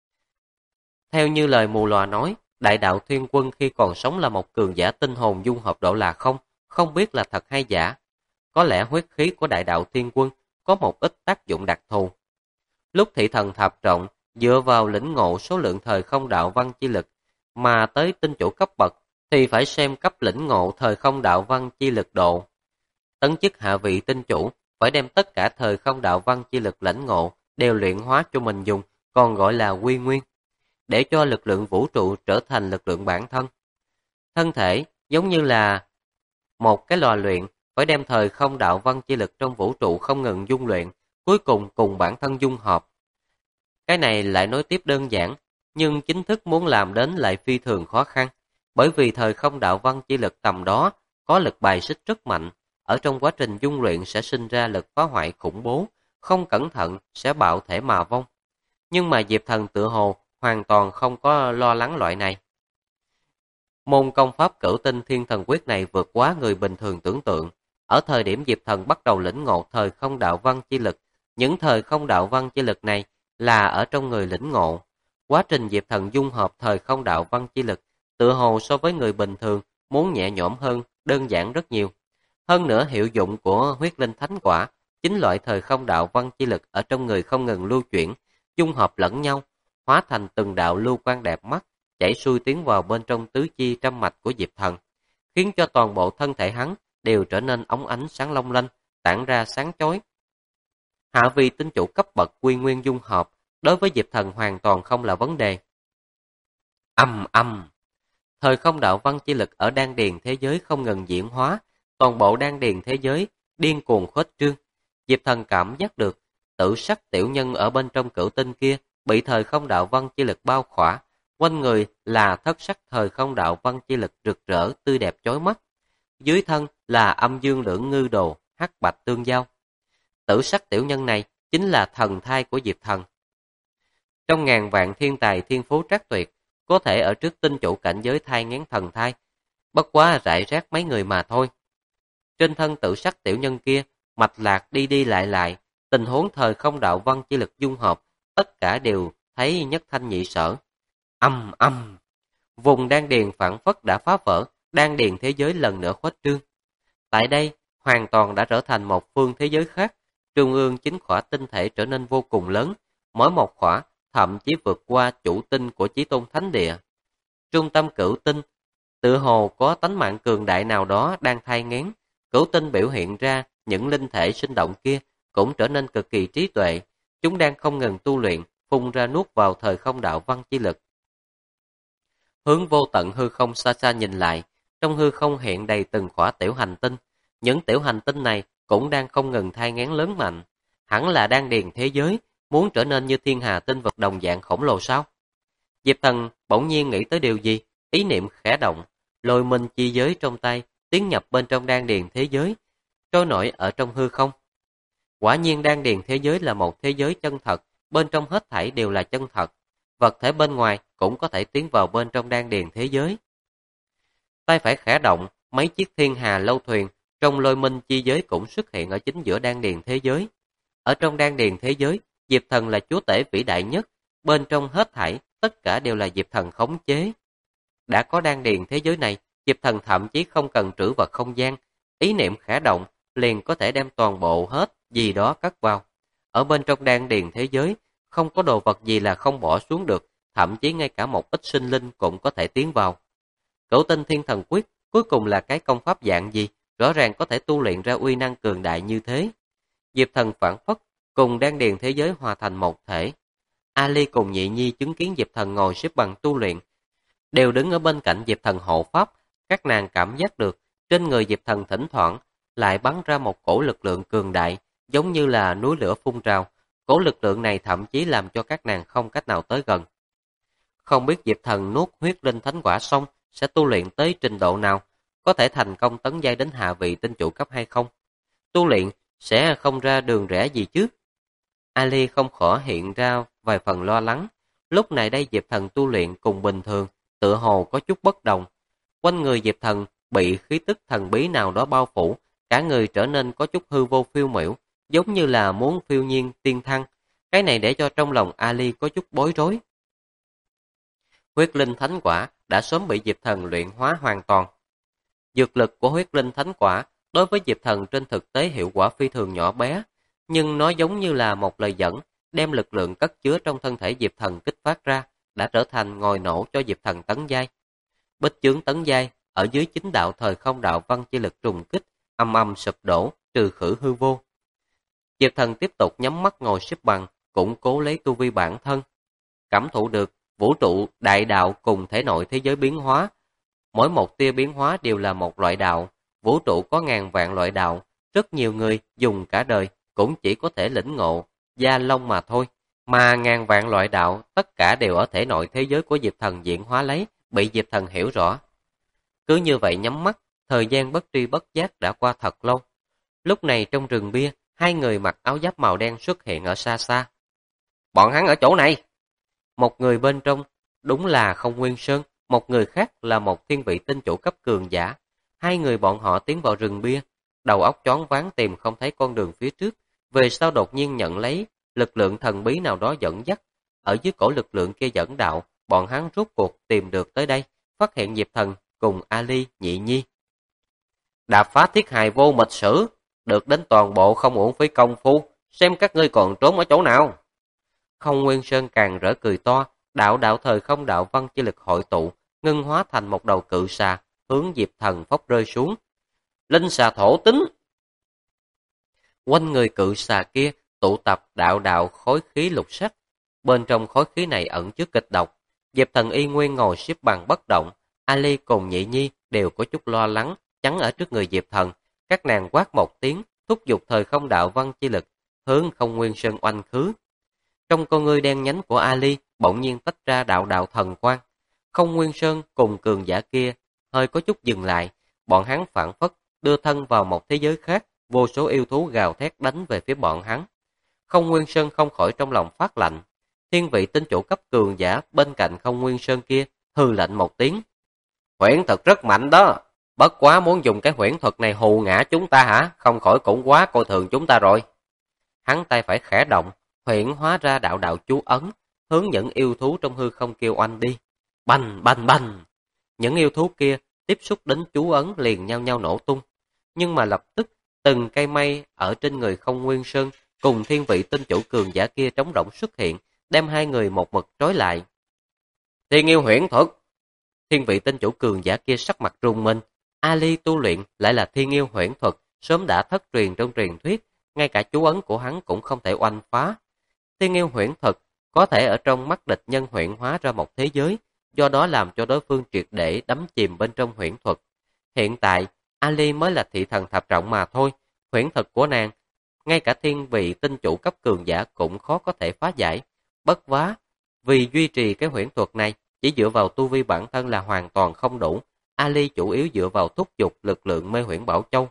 Theo như lời mù lòa nói, đại đạo Thiên Quân khi còn sống là một cường giả tinh hồn dung hợp độ là không biết là thật hay giả. Có lẽ huyết khí của đại đạo Thiên Quân có một ít tác dụng đặc thù. Lúc thị thần thập trọng dựa vào lĩnh ngộ số lượng thời không đạo văn chi lực mà tới tinh chủ cấp bậc thì phải xem cấp lĩnh ngộ thời không đạo văn chi lực độ. Tấn chức hạ vị tinh chủ phải đem tất cả thời không đạo văn chi lực lãnh ngộ đều luyện hóa cho mình dùng, còn gọi là quy nguyên, để cho lực lượng vũ trụ trở thành lực lượng bản thân. Thân thể giống như là một cái lò luyện, phải đem thời không đạo văn chi lực trong vũ trụ không ngừng dung luyện, cuối cùng cùng bản thân dung hợp. Cái này lại nói tiếp đơn giản, nhưng chính thức muốn làm đến lại phi thường khó khăn, bởi vì thời không đạo văn chi lực tầm đó có lực bài xích rất mạnh, ở trong quá trình dung luyện sẽ sinh ra lực phá hoại khủng bố, không cẩn thận sẽ bạo thể mà vong. Nhưng mà Diệp Thần tựa hồ hoàn toàn không có lo lắng loại này. Môn công pháp cửu tinh thiên thần quyết này vượt quá người bình thường tưởng tượng. Ở thời điểm Diệp Thần bắt đầu lĩnh ngộ thời không đạo văn chi lực, những thời không đạo văn chi lực này là ở trong người lĩnh ngộ. Quá trình Diệp Thần dung hợp thời không đạo văn chi lực, tựa hồ so với người bình thường muốn nhẹ nhõm hơn, đơn giản rất nhiều. Hơn nữa hiệu dụng của huyết linh thánh quả, chính loại thời không đạo văn chi lực ở trong người không ngừng lưu chuyển, dung hợp lẫn nhau, hóa thành từng đạo lưu quang đẹp mắt, chảy xuôi tiến vào bên trong tứ chi trăm mạch của Diệp Thần, khiến cho toàn bộ thân thể hắn đều trở nên óng ánh sáng long lanh, tản ra sáng chói. Hạ vị tinh chủ cấp bậc quy nguyên dung hợp, đối với Diệp Thần hoàn toàn không là vấn đề. Âm âm, thời không đạo văn chi lực ở đan điền thế giới không ngừng diễn hóa, toàn bộ đan điền thế giới điên cuồng khuếch trương. Diệp Thần cảm giác được tự sắc tiểu nhân ở bên trong cửu tinh kia bị thời không đạo văn chi lực bao khỏa, quanh người là thất sắc thời không đạo văn chi lực rực rỡ tươi đẹp chói mắt. Dưới thân là âm dương lưỡng ngư đồ, hắc bạch tương giao. Tử sắc tiểu nhân này chính là thần thai của Diệp Thần. Trong ngàn vạn thiên tài thiên phú trác tuyệt, có thể ở trước tinh chủ cảnh giới thai nghén thần thai, bất quá rải rác mấy người mà thôi. Trên thân tử sắc tiểu nhân kia, mạch lạc đi đi lại, tình huống thời không đạo văn chi lực dung hợp, tất cả đều thấy nhất thanh nhị sở. Âm âm, vùng đan điền phản phất đã phá vỡ, đan điền thế giới lần nữa khuếch trương. Tại đây, hoàn toàn đã trở thành một phương thế giới khác, trung ương chính khỏa tinh thể trở nên vô cùng lớn, mỗi một khỏa thậm chí vượt qua chủ tinh của Chí Tôn Thánh Địa. Trung tâm cửu tinh, Tự hồ có tánh mạng cường đại nào đó đang thai nghén. Cửu tinh biểu hiện ra những linh thể sinh động kia cũng trở nên cực kỳ trí tuệ. Chúng đang không ngừng tu luyện, phun ra nuốt vào thời không đạo văn chi lực. Hướng vô tận hư không xa xa nhìn lại, trong hư không hiện đầy từng khỏa tiểu hành tinh. Những tiểu hành tinh này cũng đang không ngừng thai nghén lớn mạnh. Hẳn là đang điền thế giới, muốn trở nên như thiên hà tinh vật đồng dạng khổng lồ sao? Diệp Thần bỗng nhiên nghĩ tới điều gì, ý niệm khẽ động, lôi minh chi giới trong tay, tiến nhập bên trong đan điền thế giới, trôi nổi ở trong hư không. Quả nhiên đan điền thế giới là một thế giới chân thật, bên trong hết thảy đều là chân thật. Vật thể bên ngoài cũng có thể tiến vào bên trong đan điền thế giới. Tay phải khẽ động, mấy chiếc thiên hà lâu thuyền trong lôi minh chi giới cũng xuất hiện ở chính giữa đan điền thế giới. Ở trong đan điền thế giới, Diệp Thần là chúa tể vĩ đại nhất, bên trong hết thảy, tất cả đều là Diệp Thần khống chế. Đã có đan điền thế giới này, Diệp Thần thậm chí không cần trữ vật không gian, ý niệm khẽ động, liền có thể đem toàn bộ hết gì đó cất vào. Ở bên trong đan điền thế giới, không có đồ vật gì là không bỏ xuống được, thậm chí ngay cả một ít sinh linh cũng có thể tiến vào. Cửu tinh thiên thần quyết, cuối cùng là cái công pháp dạng gì, rõ ràng có thể tu luyện ra uy năng cường đại như thế. Diệp Thần phản phất, cùng đan điền thế giới hòa thành một thể. Ali cùng Nhị Nhi chứng kiến Diệp Thần ngồi xếp bằng tu luyện, đều đứng ở bên cạnh Diệp Thần hộ pháp. Các nàng cảm giác được, trên người Diệp Thần thỉnh thoảng lại bắn ra một cổ lực lượng cường đại, giống như là núi lửa phun trào. Cổ lực lượng này thậm chí làm cho các nàng không cách nào tới gần. Không biết Diệp Thần nuốt huyết linh thánh quả xong sẽ tu luyện tới trình độ nào, có thể thành công tấn giai đến hạ vị tinh chủ cấp hay không? Tu luyện sẽ không ra đường rẽ gì chứ? Ali không khỏi hiện ra vài phần lo lắng. Lúc này đây Diệp Thần tu luyện cùng bình thường, tựa hồ có chút bất đồng. Quanh người Diệp Thần bị khí tức thần bí nào đó bao phủ, cả người trở nên có chút hư vô phiêu miểu, giống như là muốn phiêu nhiên tiên thăng. Cái này để cho trong lòng Ali có chút bối rối. Huyết linh thánh quả đã sớm bị Diệp Thần luyện hóa hoàn toàn. Dược lực của huyết linh thánh quả đối với Diệp Thần trên thực tế hiệu quả phi thường nhỏ bé, nhưng nó giống như là một lời dẫn, đem lực lượng cất chứa trong thân thể Diệp Thần kích phát ra, đã trở thành ngòi nổ cho Diệp Thần tấn giai. Bích chướng tấn giai, ở dưới chính đạo thời không đạo văn chi lực trùng kích, âm âm sụp đổ, trừ khử hư vô. Diệp Thần tiếp tục nhắm mắt ngồi xếp bằng, củng cố lấy tu vi bản thân. Cảm thụ được vũ trụ, đại đạo cùng thể nội thế giới biến hóa. Mỗi một tia biến hóa đều là một loại đạo. Vũ trụ có ngàn vạn loại đạo. Rất nhiều người dùng cả đời cũng chỉ có thể lĩnh ngộ gia long mà thôi. Mà ngàn vạn loại đạo tất cả đều ở thể nội thế giới của Diệp Thần diễn hóa lấy, bị Diệp Thần hiểu rõ. Cứ như vậy nhắm mắt, thời gian bất tri bất giác đã qua thật lâu. Lúc này trong rừng bia, hai người mặc áo giáp màu đen xuất hiện ở xa xa. Bọn hắn ở chỗ này! Một người bên trong đúng là Không Nguyên Sơn, một người khác là một thiên vị tinh chủ cấp cường giả. Hai người bọn họ tiến vào rừng bia, đầu óc choáng váng tìm không thấy con đường phía trước, về sau đột nhiên nhận lấy lực lượng thần bí nào đó dẫn dắt. Ở dưới cổ lực lượng kia dẫn đạo, bọn hắn rốt cuộc tìm được tới đây, phát hiện Diệp Thần cùng Ali, Nhị Nhi. Đạp phá thiết hài vô mịch sử, được đến toàn bộ không uổng phí công phu, xem các ngươi còn trốn ở chỗ nào. Không Nguyên Sơn càng rỡ cười to, đạo thời không đạo văn chi lực hội tụ, ngưng hóa thành một đầu cự xà, hướng Diệp Thần phốc rơi xuống. Linh xà thổ tính! Quanh người cự xà kia tụ tập đạo khối khí lục sắc, bên trong khối khí này ẩn chứa kịch độc. Diệp Thần y nguyên ngồi xếp bằng bất động, Ali cùng Nhị Nhi đều có chút lo lắng, chắn ở trước người Diệp Thần. Các nàng quát một tiếng, thúc giục thời không đạo văn chi lực, hướng Không Nguyên Sơn oanh khứ. Trong con ngươi đen nhánh của Ali bỗng nhiên tách ra đạo thần quang. Không Nguyên Sơn cùng cường giả kia hơi có chút dừng lại, bọn hắn phản phất đưa thân vào một thế giới khác, vô số yêu thú gào thét đánh về phía bọn hắn. Không Nguyên Sơn không khỏi trong lòng phát lạnh. Thiên vị tinh chủ cấp cường giả bên cạnh Không Nguyên Sơn kia hừ lạnh một tiếng. Huyễn thuật rất mạnh đó, bất quá muốn dùng cái huyễn thuật này hù ngã chúng ta hả? Không khỏi cũng quá coi thường chúng ta rồi. Hắn tay phải khẽ động, huyễn hóa ra đạo chú ấn, hướng những yêu thú trong hư không kêu oanh đi. Bành bành bành! Những yêu thú kia tiếp xúc đến chú ấn liền nhau nhau nổ tung. Nhưng mà lập tức, từng cây mây ở trên người Không Nguyên Sơn cùng thiên vị tinh chủ cường giả kia trống rỗng xuất hiện, đem hai người một mực trói lại. Thiên yêu huyễn thuật! Thiên vị tinh chủ cường giả kia sắc mặt rùng mình. Ali tu luyện lại là thiên yêu huyễn thuật, sớm đã thất truyền trong truyền thuyết, ngay cả chú ấn của hắn cũng không thể oanh phá. Thiên yêu huyễn thuật có thể ở trong mắt địch nhân huyễn hóa ra một thế giới, do đó làm cho đối phương triệt để đắm chìm bên trong huyễn thuật. Hiện tại, Ali mới là thị thần thập trọng mà thôi, huyễn thuật của nàng, ngay cả thiên vị tinh chủ cấp cường giả cũng khó có thể phá giải. Bất quá, vì duy trì cái huyễn thuật này, chỉ dựa vào tu vi bản thân là hoàn toàn không đủ, Ali chủ yếu dựa vào thúc giục lực lượng mê huyễn Bảo Châu.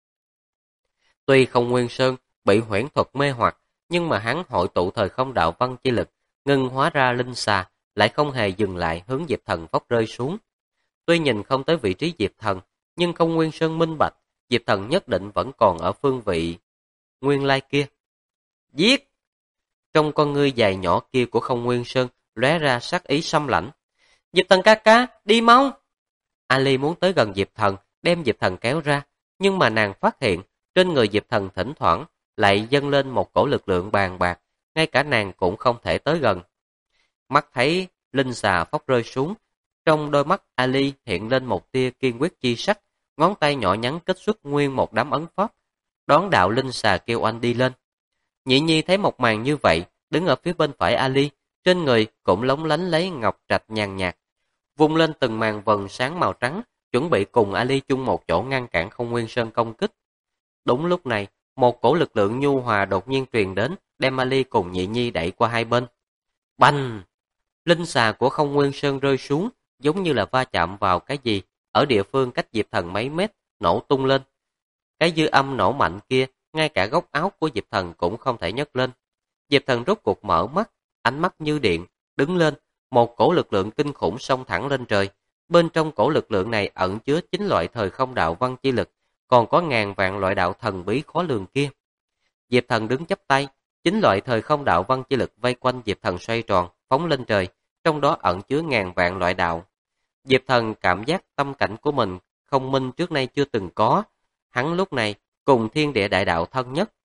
Tuy không Nguyên Sơn bị huyễn thuật mê hoặc, nhưng mà hắn hội tụ thời không đạo văn chi lực, ngưng hóa ra linh xà, lại không hề dừng lại hướng Diệp Thần phốc rơi xuống. Tuy nhìn không tới vị trí Diệp Thần, nhưng không Nguyên Sơn minh bạch, Diệp Thần nhất định vẫn còn ở phương vị nguyên lai kia. Giết! Trong con ngươi dài nhỏ kia của không Nguyên Sơn lóe ra sát ý xâm lãnh. Diệp Thần ca ca, đi mau! Ali muốn tới gần Diệp Thần, đem Diệp Thần kéo ra, nhưng mà nàng phát hiện trên người Diệp Thần thỉnh thoảng lại dâng lên một cổ lực lượng bàn bạc, ngay cả nàng cũng không thể tới gần. Mắt thấy linh xà phốc rơi xuống, trong đôi mắt Ali hiện lên một tia kiên quyết chi sắc, ngón tay nhỏ nhắn kết xuất nguyên một đám ấn pháp, đón đạo linh xà kêu oanh đi lên. Nhị Nhi thấy một màn như vậy, đứng ở phía bên phải Ali, trên người cũng lóng lánh lấy ngọc trạch nhàn nhạt, vung lên từng màn vần sáng màu trắng, chuẩn bị cùng Ali chung một chỗ ngăn cản không Nguyên Sơn công kích. Đúng lúc này, một cổ lực lượng nhu hòa đột nhiên truyền đến, đem Ali cùng Nhị Nhi đẩy qua hai bên. Bành! Linh xà của không Nguyên Sơn rơi xuống, giống như là va chạm vào cái gì, ở địa phương cách Diệp Thần mấy mét, nổ tung lên. Cái dư âm nổ mạnh kia, ngay cả góc áo của Diệp Thần cũng không thể nhấc lên. Diệp Thần rốt cuộc mở mắt, ánh mắt như điện, đứng lên, một cổ lực lượng kinh khủng xông thẳng lên trời. Bên trong cổ lực lượng này ẩn chứa 9 loại thời không đạo văn chi lực, còn có ngàn vạn loại đạo thần bí khó lường kia. Diệp Thần đứng chắp tay, 9 loại thời không đạo văn chi lực vây quanh Diệp Thần xoay tròn, phóng lên trời, trong đó ẩn chứa ngàn vạn loại đạo. Diệp Thần cảm giác tâm cảnh của mình không minh trước nay chưa từng có, hắn lúc này cùng thiên địa đại đạo thân nhất.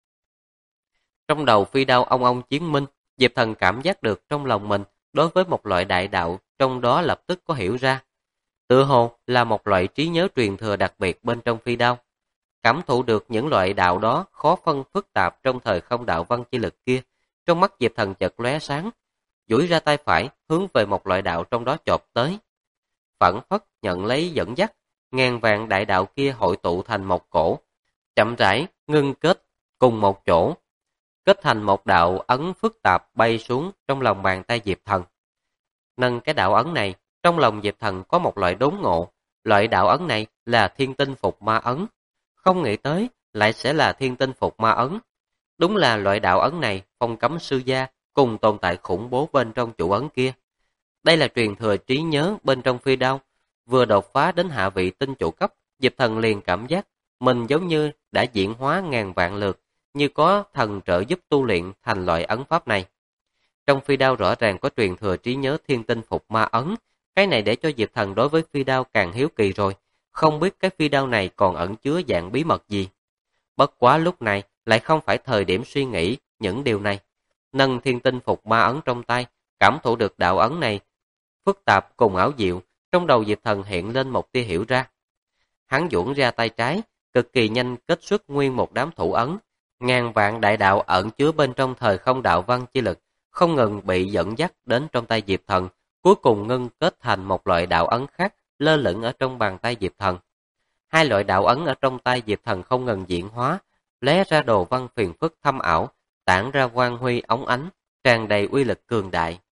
Trong đầu phi đao ông chiến minh, Diệp Thần cảm giác được trong lòng mình đối với một loại đại đạo trong đó lập tức có hiểu ra. Tựa hồ là một loại trí nhớ truyền thừa đặc biệt bên trong phi đao. Cảm thụ được những loại đạo đó khó phân phức tạp trong thời không đạo văn chi lực kia, trong mắt Diệp Thần chợt lóe sáng, duỗi ra tay phải hướng về một loại đạo trong đó chộp tới. Phẫn phất nhận lấy dẫn dắt, ngàn vạn đại đạo kia hội tụ thành một cổ, chậm rãi ngưng kết cùng một chỗ, kết thành một đạo ấn phức tạp bay xuống trong lòng bàn tay Diệp Thần. Nâng cái đạo ấn này, trong lòng Diệp Thần có một loại đốn ngộ, loại đạo ấn này là thiên tinh phục ma ấn. Không nghĩ tới lại sẽ là thiên tinh phục ma ấn. Đúng là loại đạo ấn này phong cấm sư gia cùng tồn tại khủng bố bên trong chủ ấn kia. Đây là truyền thừa trí nhớ bên trong phi đao. Vừa đột phá đến hạ vị tinh chủ cấp, Diệp Thần liền cảm giác mình giống như đã diễn hóa ngàn vạn lượt, như có thần trợ giúp tu luyện thành loại ấn pháp này. Trong phi đao rõ ràng có truyền thừa trí nhớ thiên tinh phục ma ấn, cái này để cho Diệp Thần đối với phi đao càng hiếu kỳ rồi, không biết cái phi đao này còn ẩn chứa dạng bí mật gì. Bất quá lúc này lại không phải thời điểm suy nghĩ những điều này. Nâng thiên tinh phục ma ấn trong tay, cảm thụ được đạo ấn này phức tạp cùng ảo diệu, trong đầu Diệp Thần hiện lên một tia hiểu ra. Hắn duỗi ra tay trái, cực kỳ nhanh kết xuất nguyên một đám thủ ấn, ngàn vạn đại đạo ẩn chứa bên trong thời không đạo văn chi lực, không ngừng bị dẫn dắt đến trong tay Diệp Thần, cuối cùng ngưng kết thành một loại đạo ấn khác lơ lửng ở trong bàn tay Diệp Thần. Hai loại đạo ấn ở trong tay Diệp Thần không ngừng diễn hóa, lóe ra đồ văn phiền phức thâm ảo, tản ra quang huy óng ánh, tràn đầy uy lực cường đại.